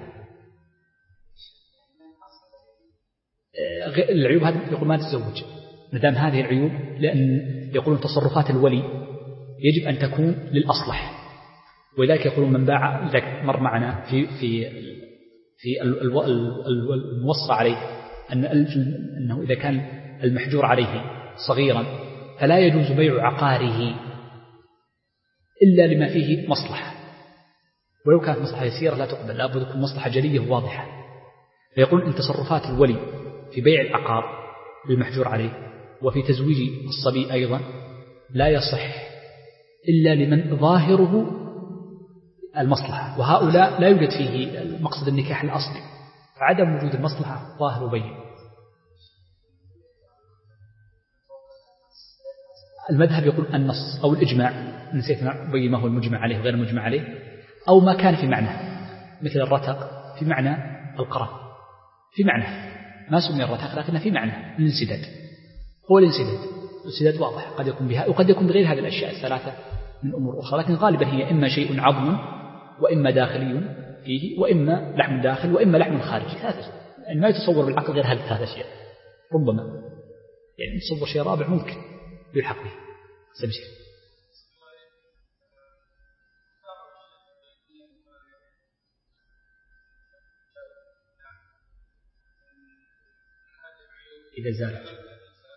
العيوب هذه يقول ما تتزوج مدام هذه العيوب، لأن يقولون تصرفات الولي يجب أن تكون للأصلح، ولذلك يقولون من باع، ذاك مر معنا في في في الموصى عليه أن أنه إذا كان المحجور عليه صغيرا فلا يجوز بيع عقاره إلا لما فيه مصلحة، ولو كانت مصلحة يسيرة لا تقبل، لا بد تكون مصلحة جلية وواضحة. فيقول إن تصرفات الولي في بيع العقار للمحجور عليه وفي تزويج الصبي أيضا لا يصح إلا لمن ظاهره المصلحة، وهؤلاء لا يوجد فيه مقصد النكاح الأصلي، فعدم وجود المصلحة ظاهر وبين. المذهب يقول النص أو الإجماع، نسيت بين ما هو المجمع عليه وغير المجمع عليه، أو ما كان في معنى مثل الرتق في معنى القرن، في معنى ما سمي الرتق لكن في معنى الانسداد، هو الانسداد. الانسداد واضح، قد يكون بها وقد يكون بغير هذه الأشياء الثلاثة من أمور أخرى، لكن غالبا هي إما شيء عظم وإما داخلي فيه وإما لحم داخل وإما لحم خارجي. هذا يعني ما يتصور بالعقل غير هذا الشيء، ربما يعني تصور شيء رابع ممكن يلحق به. سمسير إذا زالت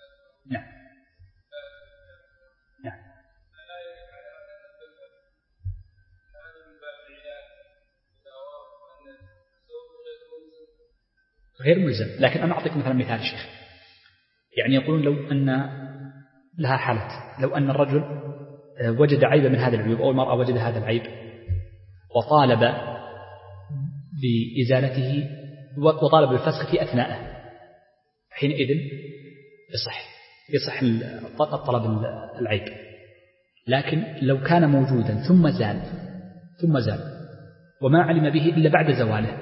غير ملزم. لكن أنا أعطيك مثلا مثال شيخ، يعني يقولون لو أن لها حالة، لو أن الرجل وجد عيبا من هذا العيوب أو المرأة وجد هذا العيب وطالب بإزالته وطالب بالفسخ في أثناءه، حينئذ يصح يصح الطلب العيب. لكن لو كان موجودا ثم زال ثم زال وما علم به إلا بعد زواله،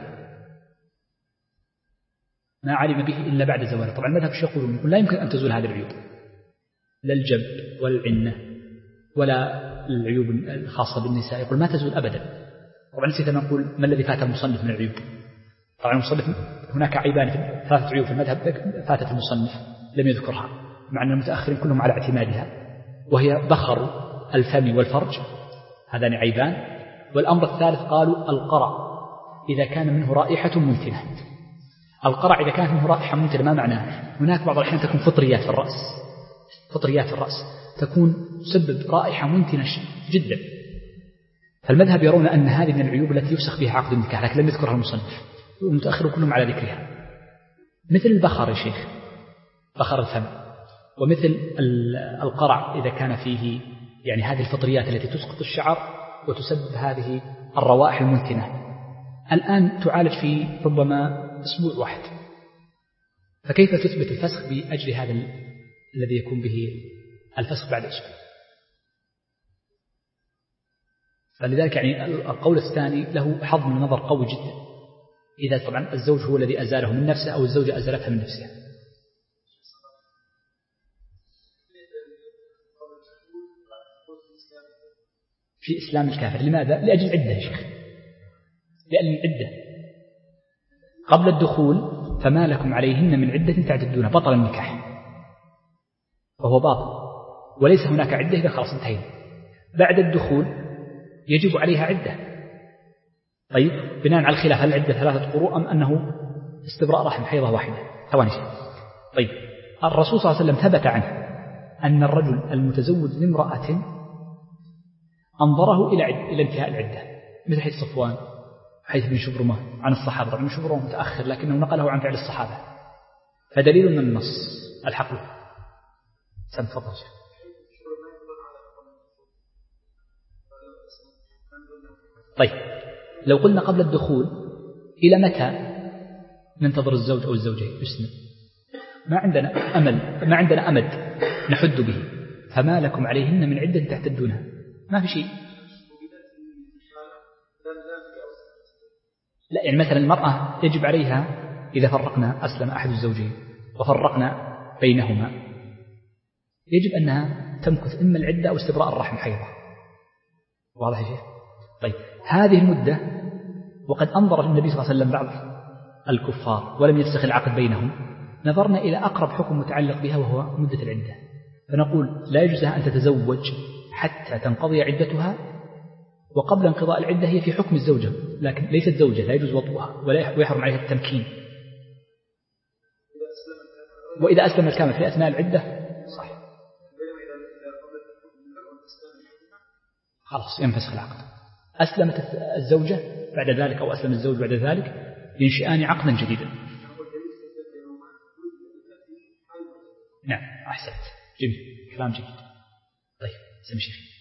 ما علم به إلا بعد زواله. طبعا المذهب يقولون لا يمكن أن تزول هذه العيوب، لا الجب ولا العنة ولا العيوب الخاصة بالنساء، يقول ما تزول أبدا. طبعا نسيت أن نقول ما الذي فات المصنف من العيوب. طبعا المصنف هناك عيبان، ثلاثة عيوب في المذهب فاتت المصنف لم يذكرها، مع أن المتأخرين كلهم على اعتمادها، وهي بخر الفم والفرج، هذان عيبان. والأمر الثالث قالوا القرع إذا كان منه رائحة منتنة. القرع إذا كانت منه رائحة منتنة ما معناه؟ هناك بعض الأحيان تكون فطريات في الرأس، فطريات في الرأس تكون تسبب رائحة منتنة جدا، فالمذهب يرون أن هذه من العيوب التي يفسخ بها عقد النكاح، لكن لم يذكرها المصنف، والمتأخرون كلهم على ذكرها. مثل البخر يا شيخ، بخر الفم، ومثل القرع إذا كان فيه يعني هذه الفطريات التي تسقط الشعر وتسبب هذه الروائح المنتنة، الآن تعالج في ربما أسبوع واحد، فكيف تثبت الفسخ بأجل هذا الذي يكون به الفسخ بعد أسبوع؟ فلذلك يعني القول الثاني له حظ من النظر قوي جدا، إذا طبعا الزوج هو الذي أزاله من نفسه أو الزوجة أزالتها من نفسها. في إسلام الكافر، لماذا؟ لأجل العدة يا شيخ، لأجل العدة قبل الدخول، فما لكم عليهن من عدة تعتدونها، بطل النكاح وهو باطل، وليس هناك عدة إذا خلاص انتهينا. بعد الدخول يجب عليها عدة. طيب بناء على الخلاف هل العدة ثلاثة قروء أم أنه استبراء رحم حيضة واحدة؟ ثواني شيء. طيب الرسول صلى الله عليه وسلم ثبت عنه أن الرجل المتزوج لامرأة أنظره إلى عد... إلى انتهاء العدة، مثل حديث صفوان حيث بن شبرمة عن الصحابة. طبعا شبرمة متأخر لكنه نقله عن فعل الصحابة، فدليل من النص الحقل. سنفضل شيخ. طيب لو قلنا قبل الدخول، إلى متى ننتظر الزوج أو الزوجين؟ يسلم، ما عندنا أمل، ما عندنا أمد نحد به، فما لكم عليهن من عدة تعتدونها، ما في شيء. لا يعني مثلا المرأة يجب عليها إذا فرقنا أسلم أحد الزوجين وفرقنا بينهما، يجب أنها تمكث إما العدة أو استبراء الرحم حيضة. واضح يا شيخ؟ طيب هذه المدة، وقد أنظر النبي صلى الله عليه وسلم بعض الكفار ولم يفسخ العقد بينهم، نظرنا إلى أقرب حكم متعلق بها وهو مدة العدة، فنقول لا يجوز أن تتزوج حتى تنقضي عدتها، وقبل انقضاء العدة هي في حكم الزوجة لكن ليست زوجة، لا يجوز وطئها ويحرم عليها التمكين. وإذا أسلم الكامل في أثناء العدة صح، خلاص ينفسخ العقد. أسلمت الزوجة بعد ذلك أو أسلم الزوج بعد ذلك ينشئان عقدا جديدا. نعم أحسنت، جميل، كلام جيد. طيب سمي شيخي.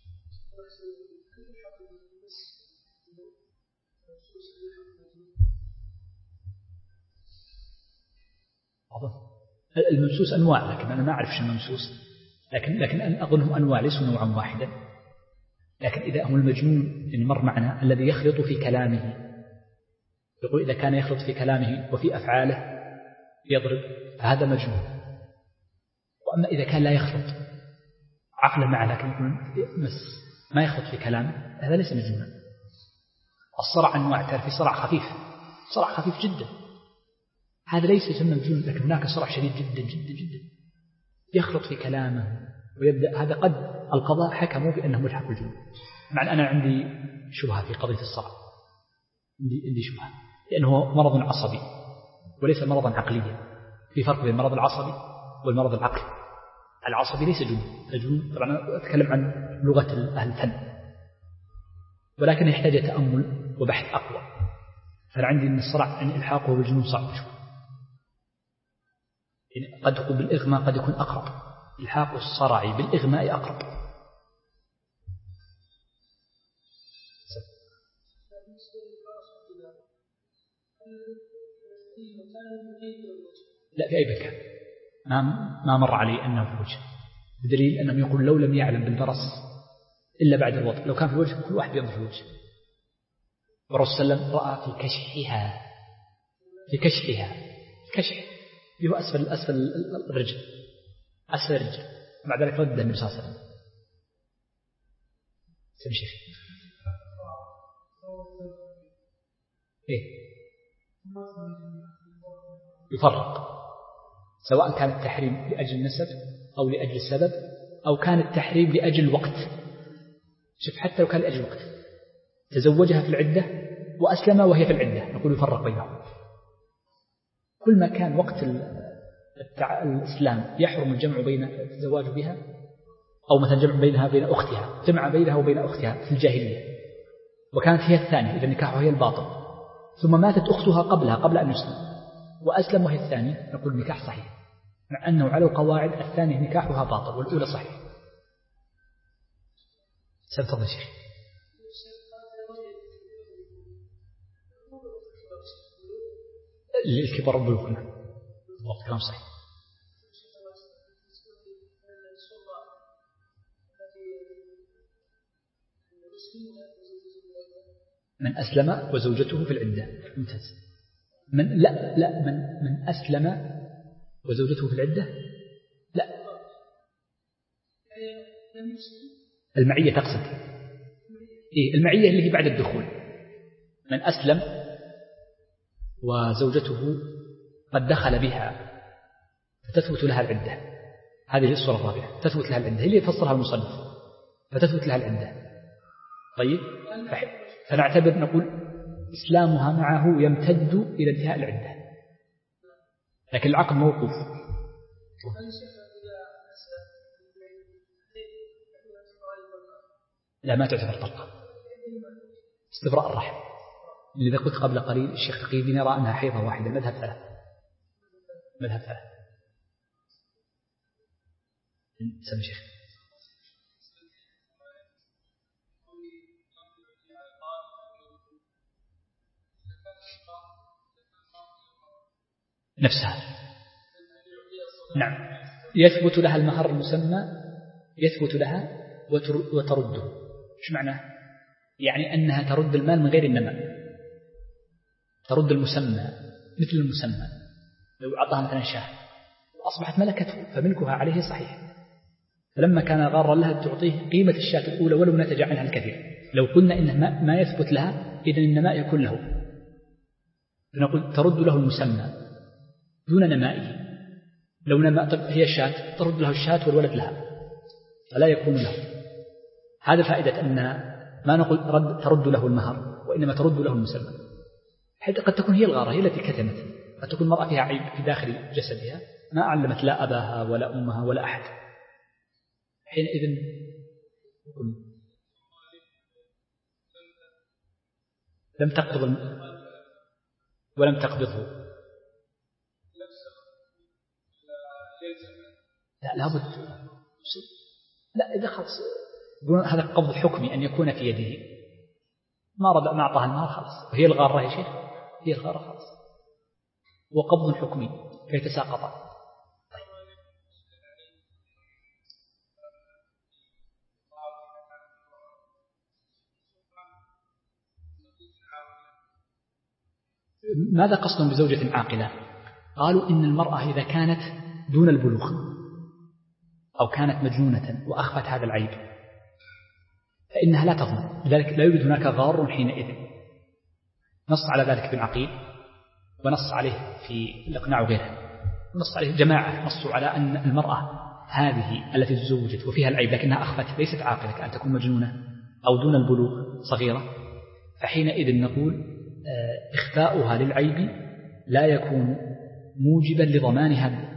الممسوس أنواع، لكن أنا ما أعرف شو الممسوس، لكن لكن أظنهم أنواع ليسوا نوعا واحدا. لكن إذا هو المجنون يعني مر معنا الذي يخلط في كلامه، يقول إذا كان يخلط في كلامه وفي أفعاله يضرب فهذا مجنون. وأما إذا كان لا يخلط عقله معه لكن يقول ما يخلط في كلامه، هذا ليس مجنونا. الصرع أنواع، تعرف في صرع خفيف، صرع خفيف جدا، هذا ليس يسمى مجنون، لكن هناك صرع شديد جدا جدا جدا يخلط في كلامه ويبدأ، هذا قد القضاء حكموا بأنه ملحق بالجنون. مع أن أنا عندي شبهة في قضية الصرع، عندي عندي شبهة، لأنه مرض عصبي وليس مرضا عقليا. في فرق بين المرض العصبي والمرض العقلي. العصبي ليس جنون، الجنون طبعا أتكلم عن لغة أهل الفن، ولكن يحتاج تأمل وبحث أقوى. فأنا عندي أن الصرع أن إلحاقه بالجنون صعب شوي، يعني قد يكون بالإغماء قد يكون أقرب، إلحاق الصرع بالإغماء أقرب. لا في أي مكان، ما ما مر علي أنه في الوجه، بدليل أنهم يقول لو لم يعلم بالبرص إلا بعد الوضع، لو كان في الوجه كل واحد ينظر في الوجه. والرسول صلى الله عليه وسلم رأى في كشحها، في كشحها كشح اللي هو أسفل أسفل الرجل، أسفل الرجل، بعد ذلك رد النبي صلى الله عليه وسلم. سمي شيخ إيه يفرق، سواء كان التحريم لأجل النسب أو لأجل السبب، أو كان التحريم لأجل الوقت. شوف حتى لو كان لأجل الوقت، تزوجها في العدة وأسلم وهي في العدة، نقول يفرق بينهم. كل ما كان وقت التع... الإسلام يحرم الجمع بين الزواج بها، أو مثلا جمع بينها بين أختها، جمع بينها وبين أختها في الجاهلية وكانت هي الثانية إذا نكاحها هي الباطل، ثم ماتت أختها قبلها قبل أن يسلم وأسلم وهي الثانية، نقول النكاح صحيح، مع أنه على القواعد الثانية نكاحها باطل والأولى صحيح. سنتظر شيخ. للكبر والبلوغ وقت كلام صحيح. من أسلم وزوجته في العدة، ممتاز. من لا لا من من أسلم وزوجته في العدة، لا المعية تقصد إيه؟ المعية اللي هي بعد الدخول. من أسلم وزوجته قد دخل بها فتثبت لها العدة، هذه الصورة الرابعة، تثبت لها العدة، هي اللي يفسرها المصنف، فتثبت لها العدة. طيب فنعتبر نقول إسلامها معه يمتد إلى انتهاء العدة، لكن العقد موقوف. لا ما تعتبر طلقة، استبراء الرحم. لذا قلت قبل قليل الشيخ تقي الدين يرى أنها حيضة واحدة، مذهب ثلاث، مذهب ثلاث. سمي شيخ. نفسها نعم، يثبت لها المهر المسمى، يثبت لها وترده. ايش معناه؟ يعني أنها ترد المال من غير النماء، ترد المسمى مثل المسمى. لو أعطاها مثلا شاه وأصبحت ملكته فملكها عليه صحيح، فلما كان غارا لها تعطيه قيمة الشاة الأولى ولو نتج عنها الكثير. لو قلنا إنه ما يثبت لها إذن النماء يكون له، فنقول ترد له المسمى دون نمائه. لو نماء هي الشاة ترد له الشاة والولد لها فلا يكون له. هذا فائدة أن ما نقول رد ترد له المهر، وإنما ترد له المسمى، حتى قد تكون هي الغارة، هي التي كتمت، قد تكون المرأة فيها عيب في داخل جسدها ما علمت لا أباها ولا أمها ولا أحد، حينئذ لم تقبض ولم تقبضه. لا لابد، لا إذا خلص هذا قبض حكمي أن يكون في يده، ما رد ما أعطاها المال خلص، وهي الغارة يا شيخ، هي الغارة خلص، وقبض حكمي كي تساقط. ماذا قصدهم بزوجة عاقلة؟ قالوا إن المرأة إذا كانت دون البلوغ أو كانت مجنونة وأخفت هذا العيب فإنها لا تضمن، لذلك لا يوجد هناك غار حينئذ. نص على ذلك ابن عقيل، ونص عليه في الإقناع وغيره، ونص عليه جماعة نصوا على أن المرأة هذه التي تزوجت وفيها العيب لكنها أخفت ليست عاقلة كأن تكون مجنونة أو دون البلوغ صغيرة، فحينئذ نقول إخفاؤها للعيب لا يكون موجبا لضمانها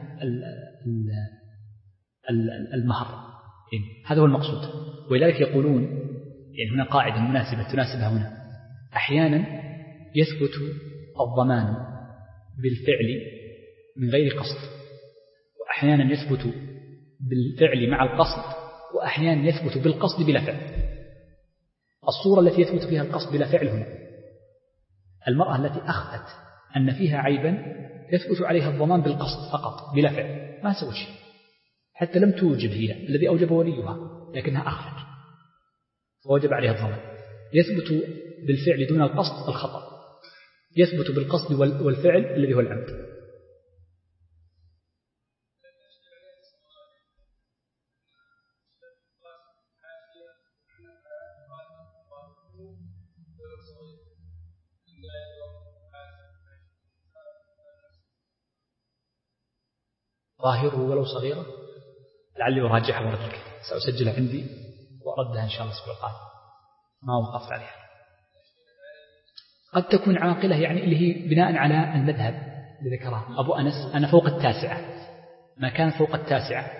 المهر. هذا هو المقصود. ولذلك يقولون يعني هنا قاعدة مناسبة تناسبها هنا، أحيانا يثبت الضمان بالفعل من غير قصد، أحيانا يثبت بالفعل مع القصد، وأحيانا يثبت بالقصد بلا فعل. الصورة التي يثبت فيها القصد بلا فعل هنا المرأة التي أخفت أن فيها عيبا يثبت عليها الضمان بالقصد فقط بلا فعل، ما سوى شيء حتى لم توجب هي الذي أوجب وليها، لكنها أخفت فوجب عليها الضمان. يثبت بالفعل دون القصد الخطأ، يثبت بالقصد والفعل الذي هو العمد. ظاهره ولو صغيرة، لعلي أراجعها وأرد لك، سأسجلها عندي وأردها إن شاء الله الأسبوع القادم، ما وقفت عليها. قد تكون عاقلة يعني اللي هي بناء على المذهب اللي ذكره أبو أنس، أنا فوق التاسعة، ما كانت فوق التاسعة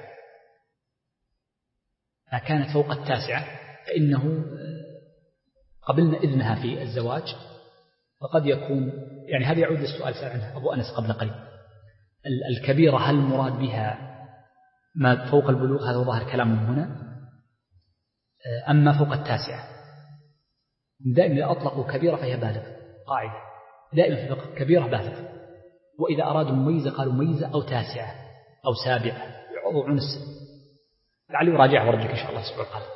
ما كانت فوق التاسعة فإنه قبلنا إذنها في الزواج. فقد يكون يعني هذا يعود للسؤال سأل عنه أبو أنس قبل قليل، الكبيرة هل المراد بها ما فوق البلوغ؟ هذا ظاهر كلامهم هنا. أما فوق التاسعة دائما إذا أطلقوا كبيرة فهي بالغ، قاعدة دائما في الفقه كبيرة بالغ، وإذا أرادوا مميزة قالوا مميزة أو تاسعة أو سابعة يعوضون السن. لعلي أراجع وارجعك إن شاء الله الأسبوع القادم.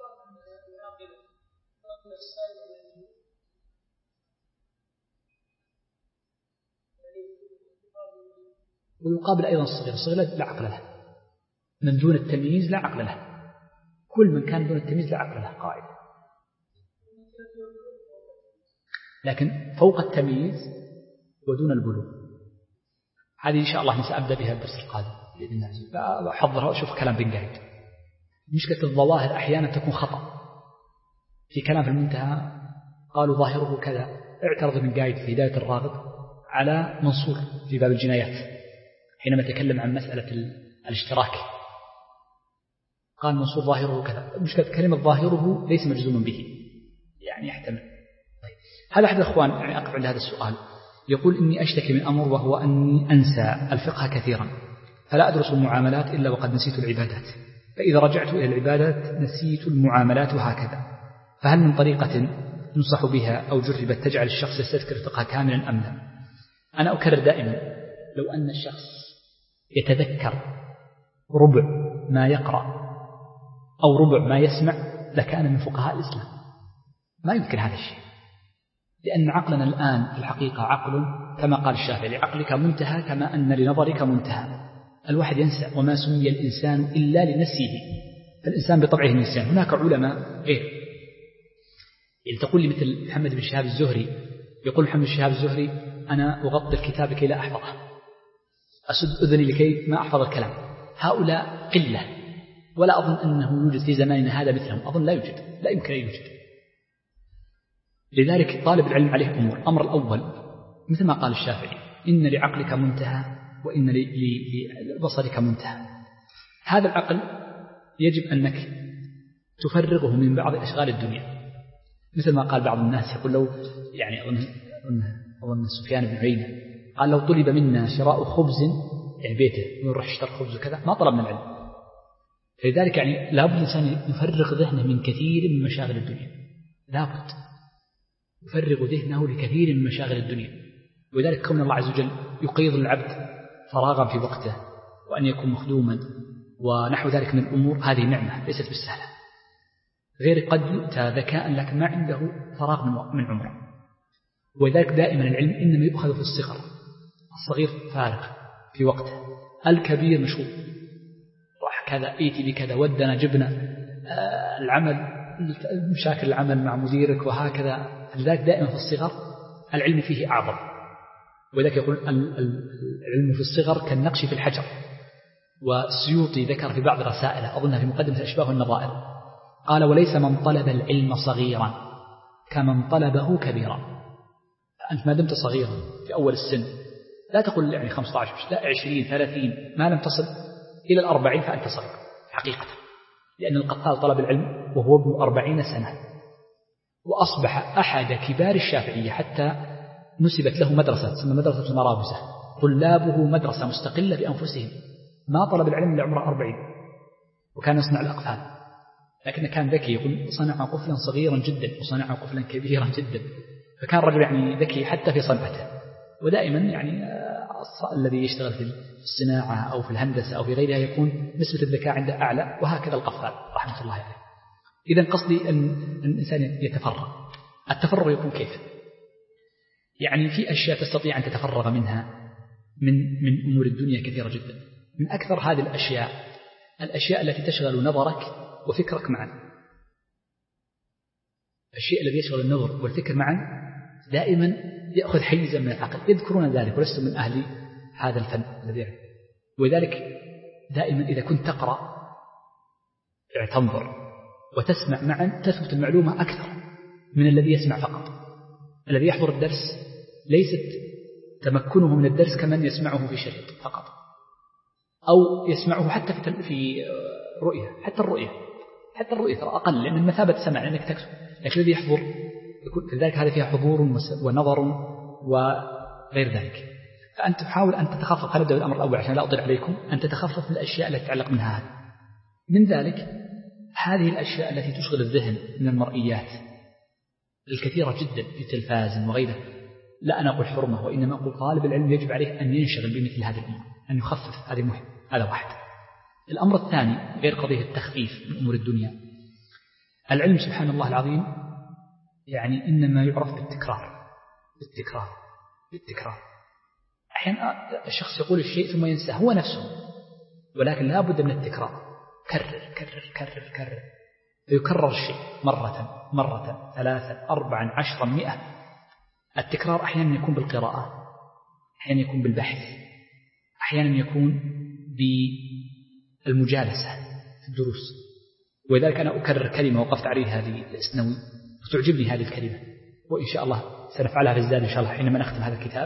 ويقابل أيضا الصغير، الصغير لا عقل له، من دون التمييز لا عقل له، كل من كان دون التمييز لا عقل له قاعدة. لكن فوق التمييز ودون البلوغ هذه إن شاء الله سأبدأ بها الدرس القادم بإذن الله، أحضرها وأشوف كلام بن قايد. مشكلة الظواهر أحيانا تكون خطأ. في كلام في المنتهى قالوا ظاهره كذا، اعترض ابن قايد في هداية الراغب على منصور في باب الجنايات حينما تكلم عن مسألة الاشتراك، قال منصور ظاهره كذا. مشكلة كلمة ظاهره ليس مجزوما به، يعني يحتمل. طيب. هذا أحد الأخوان يعني أقف عند هذا السؤال يقول إني أشتكي من أمر وهو أني أنسى الفقه كثيرا، فلا أدرس المعاملات إلا وقد نسيت العبادات، فإذا رجعت إلى العبادات نسيت المعاملات وهكذا، فهل من طريقة ينصح بها أو جربت تجعل الشخص يستذكر الفقه كاملا أم لا؟ أنا أكرر دائما لو أن الشخص يتذكر ربع ما يقرأ أو ربع ما يسمع لكان من فقهاء الإسلام. ما يمكن هذا الشيء، لأن عقلنا الآن في الحقيقة عقل كما قال الشافعي لعقلك منتهى كما أن لنظرك منتهى. الواحد ينسى، وما سمي الإنسان إلا لنسيه، فالإنسان بطبعه النسيان. هناك علماء غير يعني تقول لي مثل محمد بن شهاب الزهري، يقول محمد بن شهاب الزهري أنا أغطي الكتاب لكي لا أحفظه، أسد أذني لكي ما أحفظ الكلام. هؤلاء قلة، ولا أظن أنه يوجد في زماننا هذا مثلهم، أظن لا يوجد، لا يمكن أن يوجد. لذلك طالب العلم عليه أمور. أمر الأول مثل ما قال الشافعي إن لعقلك منتهى وإن لبصرك منتهى. هذا العقل يجب أنك تفرغه من بعض أشغال الدنيا، مثل ما قال بعض الناس يقول لو يعني أظن, أظن سفيان بن عيينة قال لو طلب منا شراء خبز يعني بيته نروح اشتري خبز وكذا ما طلبنا العلم. فلذلك يعني لابد الإنسان يفرغ ذهنه من كثير من مشاغل الدنيا، لابد يفرغ ذهنه لكثير من مشاغل الدنيا. ولذلك كون الله عز وجل يقيض العبد فراغا في وقته وأن يكون مخدوما ونحو ذلك من الأمور هذه نعمة ليست بالسهلة. غير قد يؤتى ذكاء لكن ما عنده فراغ من عمره. وذلك دائما العلم إنما يؤخذ في الصغر، الصغير فارغ في وقته، الكبير مشغول راح كذا ايتي بكذا ودنا جبنا آه العمل مشاكل العمل مع مديرك وهكذا. لذلك دائما في الصغر العلم فيه أعظم. وذلك يقول العلم في الصغر كالنقش في الحجر. والسيوطي ذكر في بعض رسائله أظنها في مقدمة الأشباه والنظائر قال وليس من طلب العلم صغيرا كمن طلبه كبيرا. أنت ما دمت صغيرا في أول السن لا تقول يعني خمسة عشر لا عشرين ثلاثين ما لم تصل إلى الأربعين فأنت صغير حقيقة، لأن القطال طلب العلم وهو ابن أربعين سنة وأصبح أحد كبار الشافعية حتى نسبت له مدرسة تسمى مدرسة المراوزة، طلابه مدرسة مستقلة بأنفسهم ما طلب العلم إلا عمره أربعين، وكان يصنع الأقفال، لكنه كان ذكي. يقول صنع قفلا صغيرا جدا وصنع قفلا كبيرا جدا، فكان رجل يعني ذكي حتى في صنعته. ودائما يعني الذي يشتغل في الصناعة أو في الهندسة أو في غيرها يكون نسبة الذكاء عنده أعلى، وهكذا القفال رحمة الله عليه. إذن قصدي أن الإنسان يتفرغ. التفرغ يكون كيف؟ يعني في أشياء تستطيع أن تتفرغ منها من من أمور الدنيا كثيرة جدا. من أكثر هذه الأشياء الأشياء التي تشغل نظرك وفكرك معا. الشيء الذي يشغل النظر والفكر معا دائما يأخذ حيزا من العقل. يذكرون ذلك ولست من أهل هذا الفن الذي يعرف. ولذلك دائما إذا كنت تقرأ يعني تنظر وتسمع معا تثبت المعلومة أكثر من الذي يسمع فقط. الذي يحضر الدرس ليست تمكنه من الدرس كمن يسمعه في شريط فقط، أو يسمعه حتى في في رؤية. حتى الرؤية حتى الرؤية ترى أقل لأن المثابة سمع لأنك تكتب، لكن الذي يحضر يكون لذلك هذا فيها حضور ونظر وغير ذلك. فأنت تحاول أن تتخفف. هنبدأ بالأمر الأول عشان لا أطيل عليكم. أن تتخفف من الأشياء التي تتعلق منها هذا. من ذلك هذه الأشياء التي تشغل الذهن من المرئيات الكثيرة جدا في تلفاز وغيره. لا أنا أقول حرمة، وإنما أقول طالب العلم يجب عليه أن ينشغل بمثل هذه الأمور، أن يخفف. هذه مهم. هذا واحد. الأمر الثاني غير قضية التخفيف من أمور الدنيا. العلم سبحان الله العظيم يعني إنما يعرف بالتكرار بالتكرار بالتكرار. أحيانا الشخص يقول الشيء ثم ينساه هو نفسه، ولكن لا بد من التكرار. كرر كرر كرر كرر فيكرر الشيء مرة مرة ثلاثة أربعا عشرا مئة. التكرار أحيانا يكون بالقراءة، أحيانا يكون بالبحث، أحيانا يكون بالمجالسة في الدروس. ولذلك أنا أكرر كلمة وقفت عليها هذه الإسنوي وتعجبني هذه الكلمة، وإن شاء الله سنفعلها في الزاد إن شاء الله حينما نختم هذا الكتاب.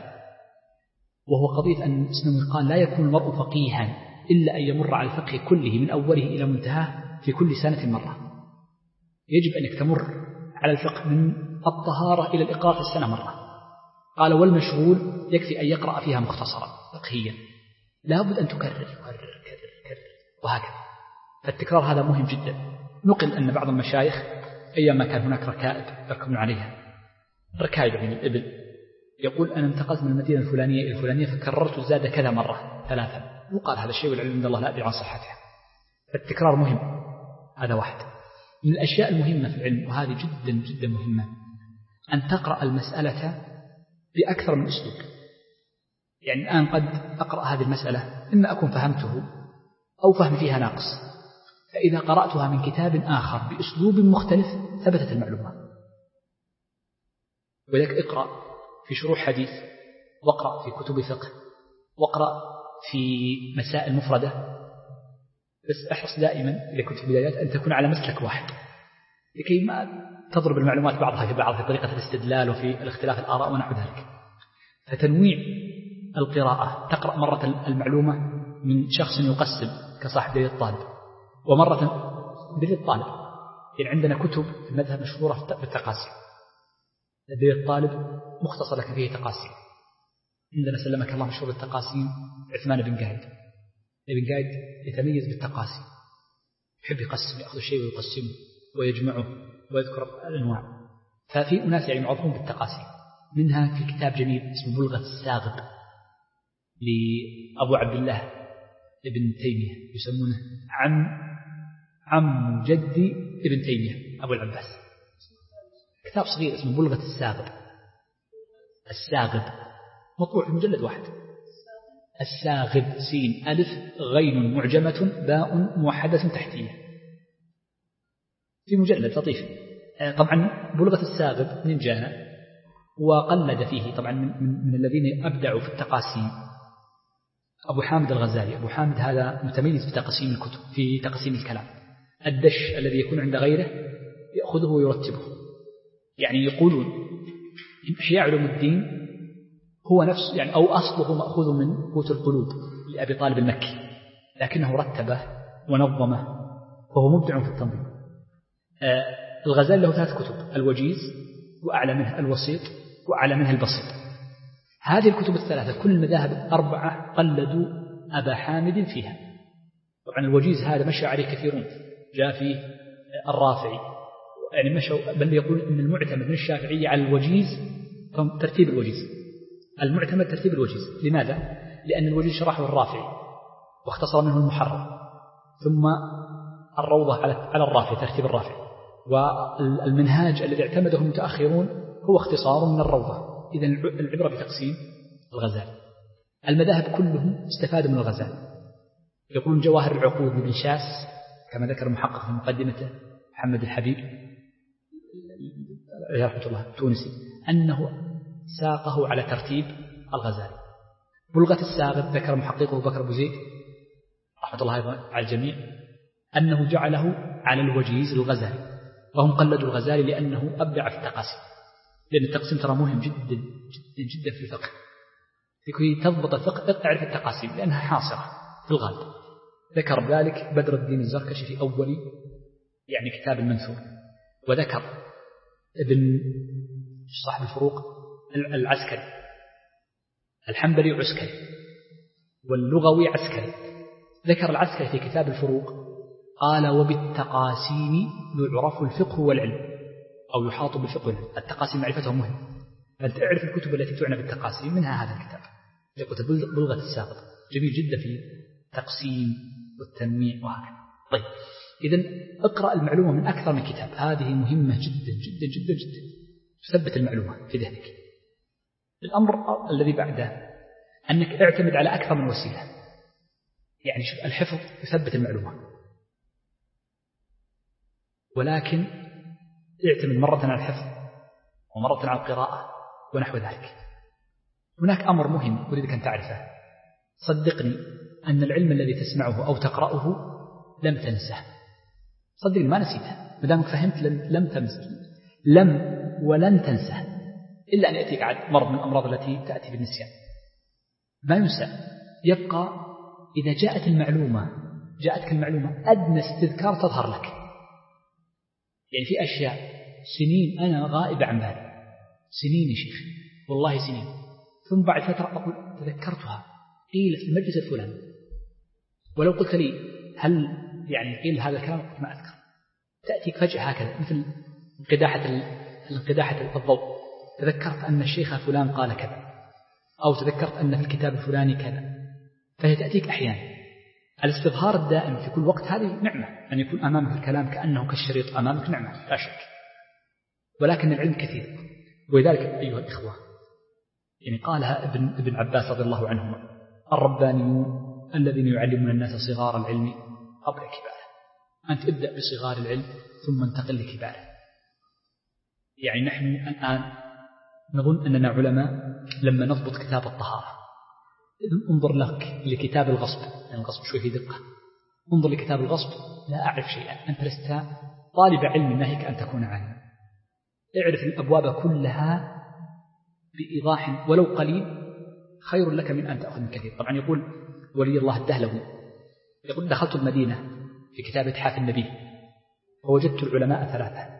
وهو قضية أن الإسنوي قال لا يكون المرء فقيها إلا أن يمر على الفقه كله من أوله إلى منتهاه في كل سنة مرة. يجب أنك تمر على الفقه من الطهارة إلى الإقرار في السنة مرة. قال والمشغول يكفي أن يقرأ فيها مختصرا فقهيا. لا بد أن تكرر كرر كرر كرر وهكذا. فالتكرار هذا مهم جدا. نقل أن بعض المشايخ أيام ما كان هناك ركائب يركبون عليها ركائب من الإبل، يقول أنا انتقلت من المدينة الفلانية إلى الفلانية فكررت الزاد كذا مرة ثلاثة. وقال هذا الشيء والعلم عند الله لا أدري عن صحتها. فالتكرار مهم. هذا واحد. من الأشياء المهمة في العلم وهذه جدا جدا مهمة أن تقرأ المسألة بأكثر من أسلوب. يعني الآن قد أقرأ هذه المسألة إما أكون فهمته أو فهم فيها ناقص، فإذا قرأتها من كتاب آخر بأسلوب مختلف ثبتت المعلومة. ولذلك اقرأ في شروح حديث، واقرأ في كتب فقه، واقرأ في مسائل مفردة، بس احرص دائما إذا كنت في بدايات أن تكون على مسلك واحد لكي ما تضرب المعلومات بعضها في بعض في طريقة الاستدلال وفي الاختلاف الآراء ونحو ذلك. فتنويع القراءة، تقرأ مرة المعلومة من شخص يقسم كصاحب دليل الطالب، ومرة دليل الطالب. يعني عندنا كتب في المذهب مشهورة بالتقاسيم. دليل الطالب مختصر لك فيه تقاسيم. عندنا سلمك الله مشهور بالتقاسيم عثمان بن قايد. ابن قايد يتميز بالتقاسيم، يحب يقسم، يأخذ الشيء ويقسمه ويجمعه ويذكر الأنواع. ففي أناس يعني معظمهم بالتقاسيم. منها في كتاب جميل اسمه بلغة الساغب لأبو عبد الله ابن تيمية، يسمونه عم عم جدي ابن تيمية أبو العباس. كتاب صغير اسمه بلغة الساغب. الساغب مطبوع في مجلد واحد. الساغب سين ألف غين معجمة باء موحدة تحتية، في مجلد لطيف. طبعا بلغة الساغب من جانا وقلد فيه طبعا من, من, من الذين أبدعوا في التقاسيم أبو حامد الغزالي. أبو حامد هذا متميز في تقسيم الكتب، في تقسيم الكلام. الدش الذي يكون عند غيره يأخذه ويرتبه. يعني يقولون إحياء علوم الدين هو نفس يعني أو أصله مأخوذ من قوت القلوب لأبي طالب المكي، لكنه رتبه ونظمه وهو مبدع في التنظيم. آه الغزالي له ثلاث كتب: الوجيز، وأعلى منها الوسيط، وأعلى منها البسيط. هذه الكتب الثلاثة كل المذاهب الأربعة قلدوا أبا حامد فيها. طبعا الوجيز هذا مشى عليه كثيرون، جاء فيه الرافعي يعني مشوا، بل يقول إن المعتمد من الشافعية على الوجيز ترتيب الوجيز، المعتمد ترتيب الوجيز. لماذا؟ لأن الوجيز شرحه الرافعي واختصر منه المحرر، ثم الروضة على على الرافعي ترتيب الرافعي، والمنهاج الذي اعتمده المتأخرون هو اختصار من الروضة. إذن العبرة بتقسيم الغزالي. المذاهب كلهم استفادوا من الغزالي. يقولون جواهر العقود لابن شاس كما ذكر المحقق في مقدمته محمد الحبيب رحمه الله التونسي أنه ساقه على ترتيب الغزالي. بلغة الساغر ذكر محققه بكر أبو زيد رحمه الله على الجميع أنه جعله على الوجيز الغزالي، وهم قلدوا الغزالي لأنه أبدع في التقاسيم، لأن التقسيم ترى مهم جدا جدا جدا في الفقه. لكي تضبط الفقه اعرف التقاسيم لأنها حاصرة في الغالب. ذكر ذلك بدر الدين الزركشي في أول يعني كتاب المنثور، وذكر ابن صاحب الفروق العسكري الحنبلي عسكري واللغوي عسكري. ذكر العسكري في كتاب الفروق قال وبالتقاسيم يعرف الفقه والعلم أو يحاط بالفقه والعلم. التقاسيم معرفته مهم، بل تعرف الكتب التي تعنى بالتقاسيم منها هذا الكتاب يقول بلغة الساقط جميل جدا في تقسيم والتنويع وهكذا. طيب إذن اقرأ المعلومة من أكثر من كتاب، هذه مهمة جدا جدا جدا جدا تثبت المعلومة في ذهنك. الأمر الذي بعده أنك اعتمد على أكثر من وسيلة. يعني شوف الحفظ يثبت المعلومة، ولكن اعتمد مرة على الحفظ ومرة على القراءة ونحو ذلك. هناك أمر مهم أريدك أن تعرفه، صدقني أن العلم الذي تسمعه أو تقرأه لم تنسه، صدقني ما نسيته، مدامك فهمت لم تنسه، لم ولن تنسه إلا أن يأتيك مرض من الأمراض التي تأتي بالنسيان. ما ينسى، يبقى إذا جاءت المعلومة جاءتك المعلومة أدنى استذكار تظهر لك. يعني في أشياء سنين أنا غائبة عن بالي، سنين يا شيخ والله سنين، ثم بعد فترة أقول تذكرتها قيل في المجلس الفلاني، ولو قلت لي هل يعني قيل هذا الكلام قلت ما أذكر. تأتيك فجأة هكذا مثل انقداحة انقداحة الضوء، تذكرت أن الشيخ فلان قال كذا، أو تذكرت أن في الكتاب الفلاني كذا. فهي تأتيك أحيانا. الاستظهار الدائم في كل وقت هذه نعمة، أن يكون أمامك الكلام كأنه كالشريط أمامك نعمة لا شك، ولكن العلم كثير. ولذلك أيها الإخوة يعني قالها ابن, ابن عباس رضي الله عنهما الربانيون الذين يعلمون الناس صغار العلم قبل كباره. أنت ابدأ بصغار العلم ثم انتقل لكباره. يعني نحن الآن نظن أننا علماء لما نضبط كتاب الطهارة. انظر لك لكتاب الغصب، يعني الغصب شوي في دقة، انظر لكتاب الغصب لا أعرف شيئا، أنت لست طالب علم ناهيك أن تكون عالما. اعرف الأبواب كلها بإيضاح ولو قليل خير لك من أن تأخذ من كثير. طبعا يقول ولي الله الدهلوي يقول دخلت المدينة في كتاب إتحاف النبي فوجدت العلماء ثلاثة،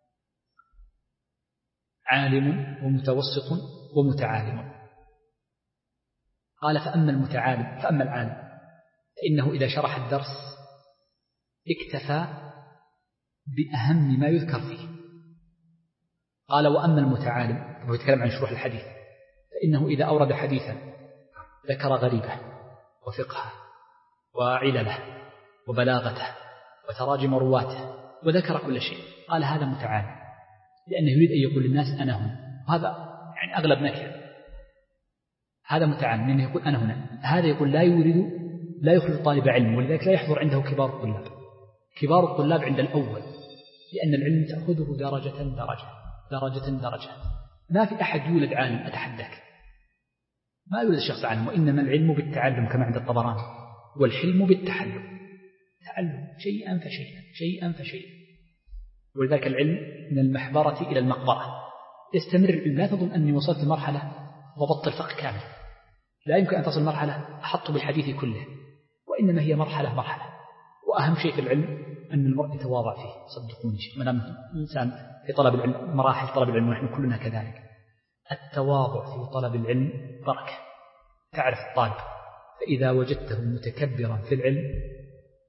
عالم ومتوسط ومتعالم. قال فأما المتعالم فأما العالم فإنه إذا شرح الدرس اكتفى بأهم ما يذكر فيه. قال وأما المتعالم وهو يتكلم عن شروح الحديث فإنه إذا أورد حديثا ذكر غريبه وفقهه وعلله وبلاغته وتراجم رواته وذكر كل شيء. قال هذا متعالم، لأنه يريد أن يقول للناس أنا هنا، وهذا يعني أغلب نكر. هذا متعالم لأنه يقول أنا هنا. هذا يقول لا يريد لا يخرج طالب علم، ولذلك لا يحضر عنده كبار الطلاب. كبار الطلاب عند الأول، لأن العلم تأخذه درجة درجة درجة درجة. ما في أحد يولد عالم، أتحداك ما يولد شخص عالم، وإنما العلم بالتعلم كما عند الطبراني، والحلم بالتحلم. تعلم شيئا فشيئا شيئا فشيئا. ولذلك العلم من المحبرة إلى المقبرة، يستمر العلم. لا تظن أني وصلت لمرحلة وضبط الفقه كامل، لا يمكن أن تصل مرحلة أحط بالحديث كله، وإنما هي مرحلة مرحلة. وأهم شيء في العلم أن المرء يتواضع فيه، صدقوني شيء ما دام الإنسان في طلب العلم مراحل طلب العلم ونحن كلنا كذلك. التواضع في طلب العلم بركة. تعرف الطالب فإذا وجدته متكبرا في العلم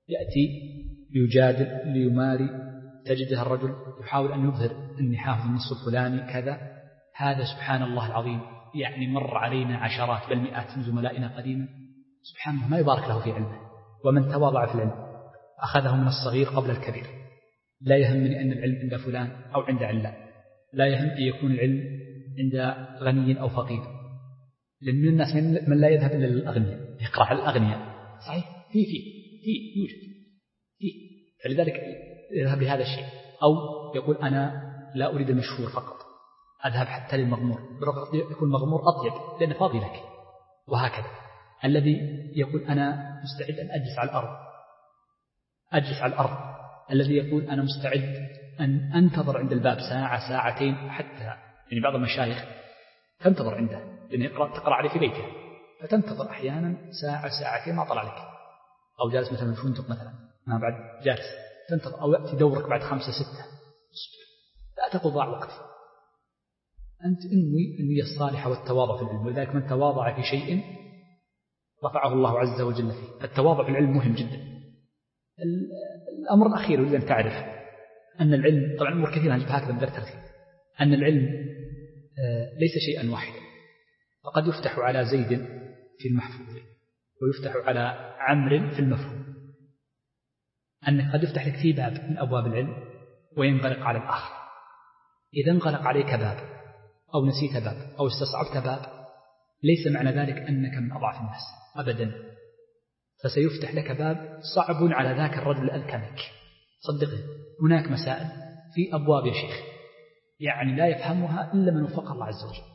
يأتي ليجادل ليماري، تجدها الرجل يحاول أن يظهر أني حافظ النص الفلاني كذا. هذا سبحان الله العظيم يعني مر علينا عشرات بل مئات من زملائنا قديما سبحان الله ما يبارك له في علمه، ومن تواضع في العلم أخذه من الصغير قبل الكبير. لا يهمني أن العلم عند فلان أو عند علان، لا يهم أن يكون العلم عند غني أو فقير، لأن من الناس من لا يذهب إلا للأغنياء يقرأ على الأغنياء. صحيح في في في يوجد في، فلذلك يذهب لهذا الشيء. أو يقول أنا لا أريد المشهور فقط، أذهب حتى للمغمور، برغم يكون مغمور أطيب لأنه فاضي لك. وهكذا الذي يقول أنا مستعد أن أجلس على الأرض أجلس على الأرض، الذي يقول أنا مستعد أن أنتظر عند الباب ساعة ساعتين، حتى يعني بعض المشايخ تنتظر عنده لأنه يقرأ تقرأ عليه في بيته، فتنتظر أحيانا ساعة ساعتين ما طلع لك، أو جالس مثلا في الفندق مثلا ما بعد جالس تنتظر، أو يأتي دورك بعد خمسة ستة. لا تقل ضاع وقت، أنت انوي النية الصالحة والتواضع في العلم. ولذلك من تواضع في شيء رفعه الله عز وجل فيه. التواضع في العلم مهم جدا. الأمر الأخير يريد أن تعرف أن العلم، طبعا أمور كثيرة نجيب هكذا من غير ترتيب، أن العلم ليس شيئا واحدا، فقد يفتح على زيد في المحفوظ ويفتح على عمرو في المفهوم. أنك قد يفتح لك في باب من أبواب العلم وينغلق على الآخر. إذا انغلق عليك باب أو نسيت باب أو استصعبت باب ليس معنى ذلك أنك من أضعف الناس أبدا، فسيفتح لك باب صعب على ذاك الرجل الأذكى منك. صدقني هناك مسائل في أبواب يا شيخ يعني لا يفهمها إلا من وفق الله عز وجل.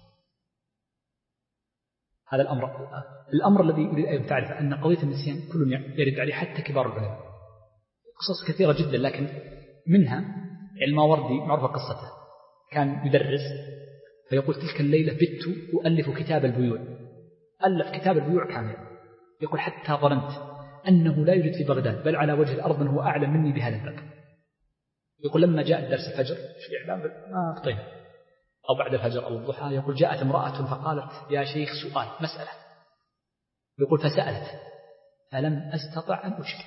هذا الأمر الأمر الذي يريد أن تعرف أن قضية النسيان كل يرد عليه حتى كبار العلماء. قصص كثيرة جدا، لكن منها الماوردي معروفة قصته، كان يدرس فيقول تلك الليلة بت أؤلف كتاب البيوع، ألف كتاب البيوع كامل. يقول حتى ظننت أنه لا يوجد في بغداد بل على وجه الأرض من هو أعلم مني بهذا الباب. يقول لما جاء الدرس الفجر في إعلام ما أفطينا أو بعد الفجر أو الضحى، يقول جاءت امرأة فقالت يا شيخ سؤال مسألة، يقول فسألت فلم أستطع أن أجيب،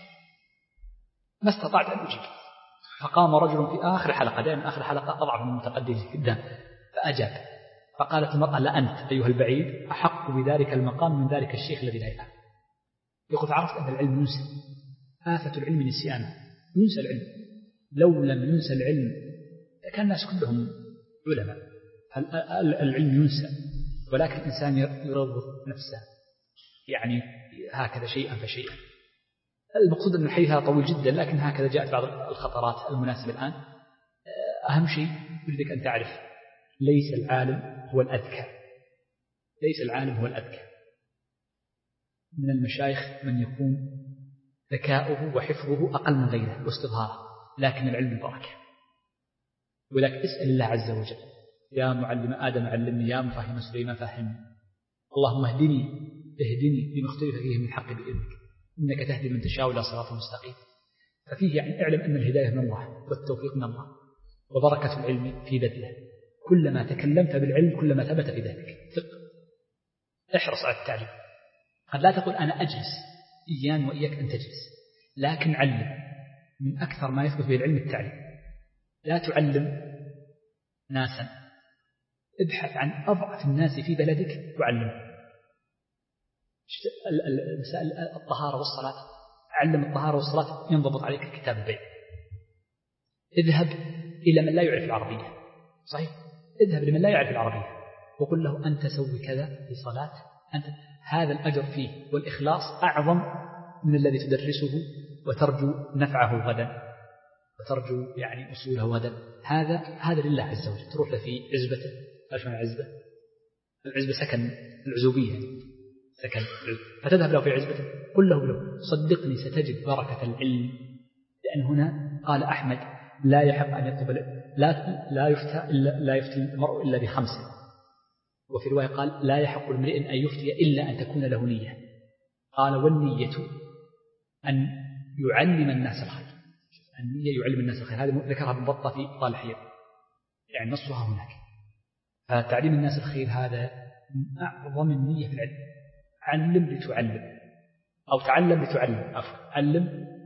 ما استطعت أن أجيب. فقام رجل في آخر الحلقة، دائما آخر الحلقة أضعف من المتقدم جدا، فأجاب فقالت المرأة لا أنت أيها البعيد أحق بذلك المقام من ذلك الشيخ الذي لا يفهم. يقول فعرفت أن العلم ينسى، آفة العلم نسيانه، ينسى العلم. لو لم ينسى العلم كان الناس كلهم علماء. العلم ينسى، ولكن الإنسان يرضى نفسه يعني هكذا شيئا فشيئا. المقصود أن الحديث هذا طويل جدا، لكن هكذا جاءت بعض الخطرات المناسبة الآن. أهم شيء يريدك أن تعرف ليس العالم هو الأذكى، ليس العالم هو الأذكى. من المشايخ من يكون ذكاؤه وحفظه أقل من غيره واستظهاره، لكن العلم البركة. ولكن اسأل الله عز وجل يا معلم آدم علمني، يا مفهم سليمان فهمني، اللهم اهدني اهدني لما اختلف فيه من الحق بإذنك إنك تهدي من تشاء إلى صراط مستقيم. ففيه يعني اعلم أن الهداية من الله والتوفيق من الله وبركة العلم في بذله. كلما تكلمت بالعلم كلما ثبت في ذلك. احرص على التعليم. قد لا تقول أنا أجلس، إيان وإياك أن تجلس، لكن علم. من أكثر ما يثبت به العلم التعليم. لا تعلم ناسا، ابحث عن أضعف الناس في بلدك وعلمه. المسائل الطهارة والصلاة، علم الطهارة والصلاة ينضبط عليك كتاب البيع. اذهب إلى من لا يعرف العربية، صحيح، اذهب لمن لا يعرف العربية وقل له أنت سوي كذا في صلاة، أنت هذا الأجر فيه والإخلاص أعظم من الذي تدرسه وترجو نفعه غدا وترجو يعني أصوله غدا. هذا هذا لله عز وجل. تروح له في عزبته، ايش معنى عزبة؟ العزبة سكن العزوبية، سكن، فتذهب له في عزبته قل له له صدقني ستجد بركة العلم. لأن هنا قال أحمد لا يحق أن يطلب لا لا يفتى إلا لا يفتي المرء إلا بخمسة، وفي رواية قال لا يحق المرء أن يفتي إلا أن تكون له نية. قال والنية أن يعلم الناس الخير. النية يعلم الناس الخير، هذه ذكرها ابن بطة في طالحية، يعني نصها هناك. فتعليم الناس الخير هذا من أعظم النية في العلم. علم لتعلم، أو تعلم لتعلم، عفوا علم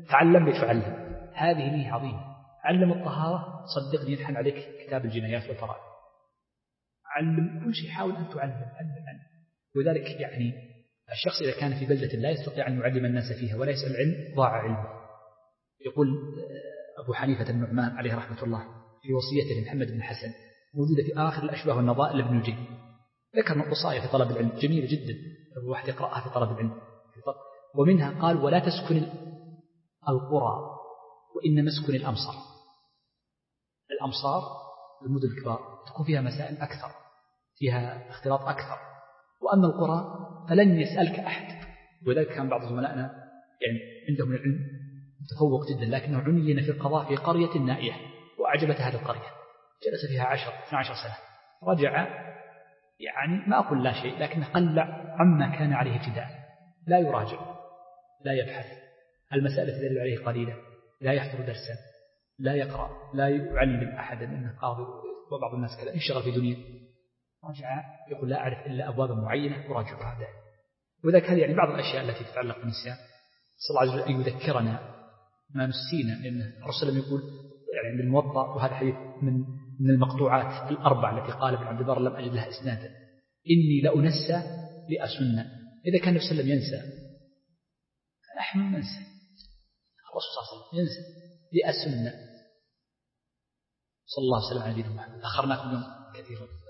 تعلم لتعلم، هذه نية عظيمة. علم الطهارة، صدقني ينحن عليك كتاب الجنايات والفرائض. علم كل شيء، حاول أن تعلم علم علم. وذلك يعني الشخص إذا كان في بلدة لا يستطيع أن يعلم الناس فيها ولا يسأل علم ضاع علمه. يقول أبو حنيفة النعمان عليه رحمة الله في وصيته لمحمد بن حسن موجودة في آخر الأشباه والنظائر لابن الجي، ذكر وصايا في طلب العلم جميلة جدا، الواحد يقرأها في طلب العلم. ومنها قال: ولا تسكن القرى وإن مسكن الأمصار. الأمصار المدن الكبار تكون فيها مسائل أكثر، فيها اختلاط أكثر، وأما القرى فلن يسألك أحد. وذلك كان بعض زملائنا يعني عندهم العلم متفوق جدا، لكنه عني في القضاء في قرية نائية وأعجبت هذه القرية، جلس فيها عشر اثنى عشر سنة، رجع يعني ما أقول لا شيء، لكن قل عما كان عليه ابتداء، لا يراجع، لا يبحث، المسائل التي عليه قليلة، لا يحضر درسا، لا يقرأ، لا يعلم أحدا إنه قاضي، وبعض الناس كذا يشتغل في دنيا. رجع يقول: لا أعرف إلا أبوابا معينة أراجعها هذا. وذلك هذه يعني بعض الأشياء التي تتعلق بالنسيان. صلى الله عليه وسلم أن يذكرنا ما نسينا، لأن الرسول صلى الله عليه وسلم يقول يعني بالموضع، وهذا حديث من من المقطوعات الأربع التي قال ابن عبد البر لم أجد لها إسنادا: إني لأنسى لأسنى. إذا كان النبي صلى الله عليه وسلم ينسى نحن ننسى، الرسول صلى الله عليه وسلم ينسى لأسنى. صلى الله عليه وسلم على نبينا محمد. أخرناكم يوم كثيرا.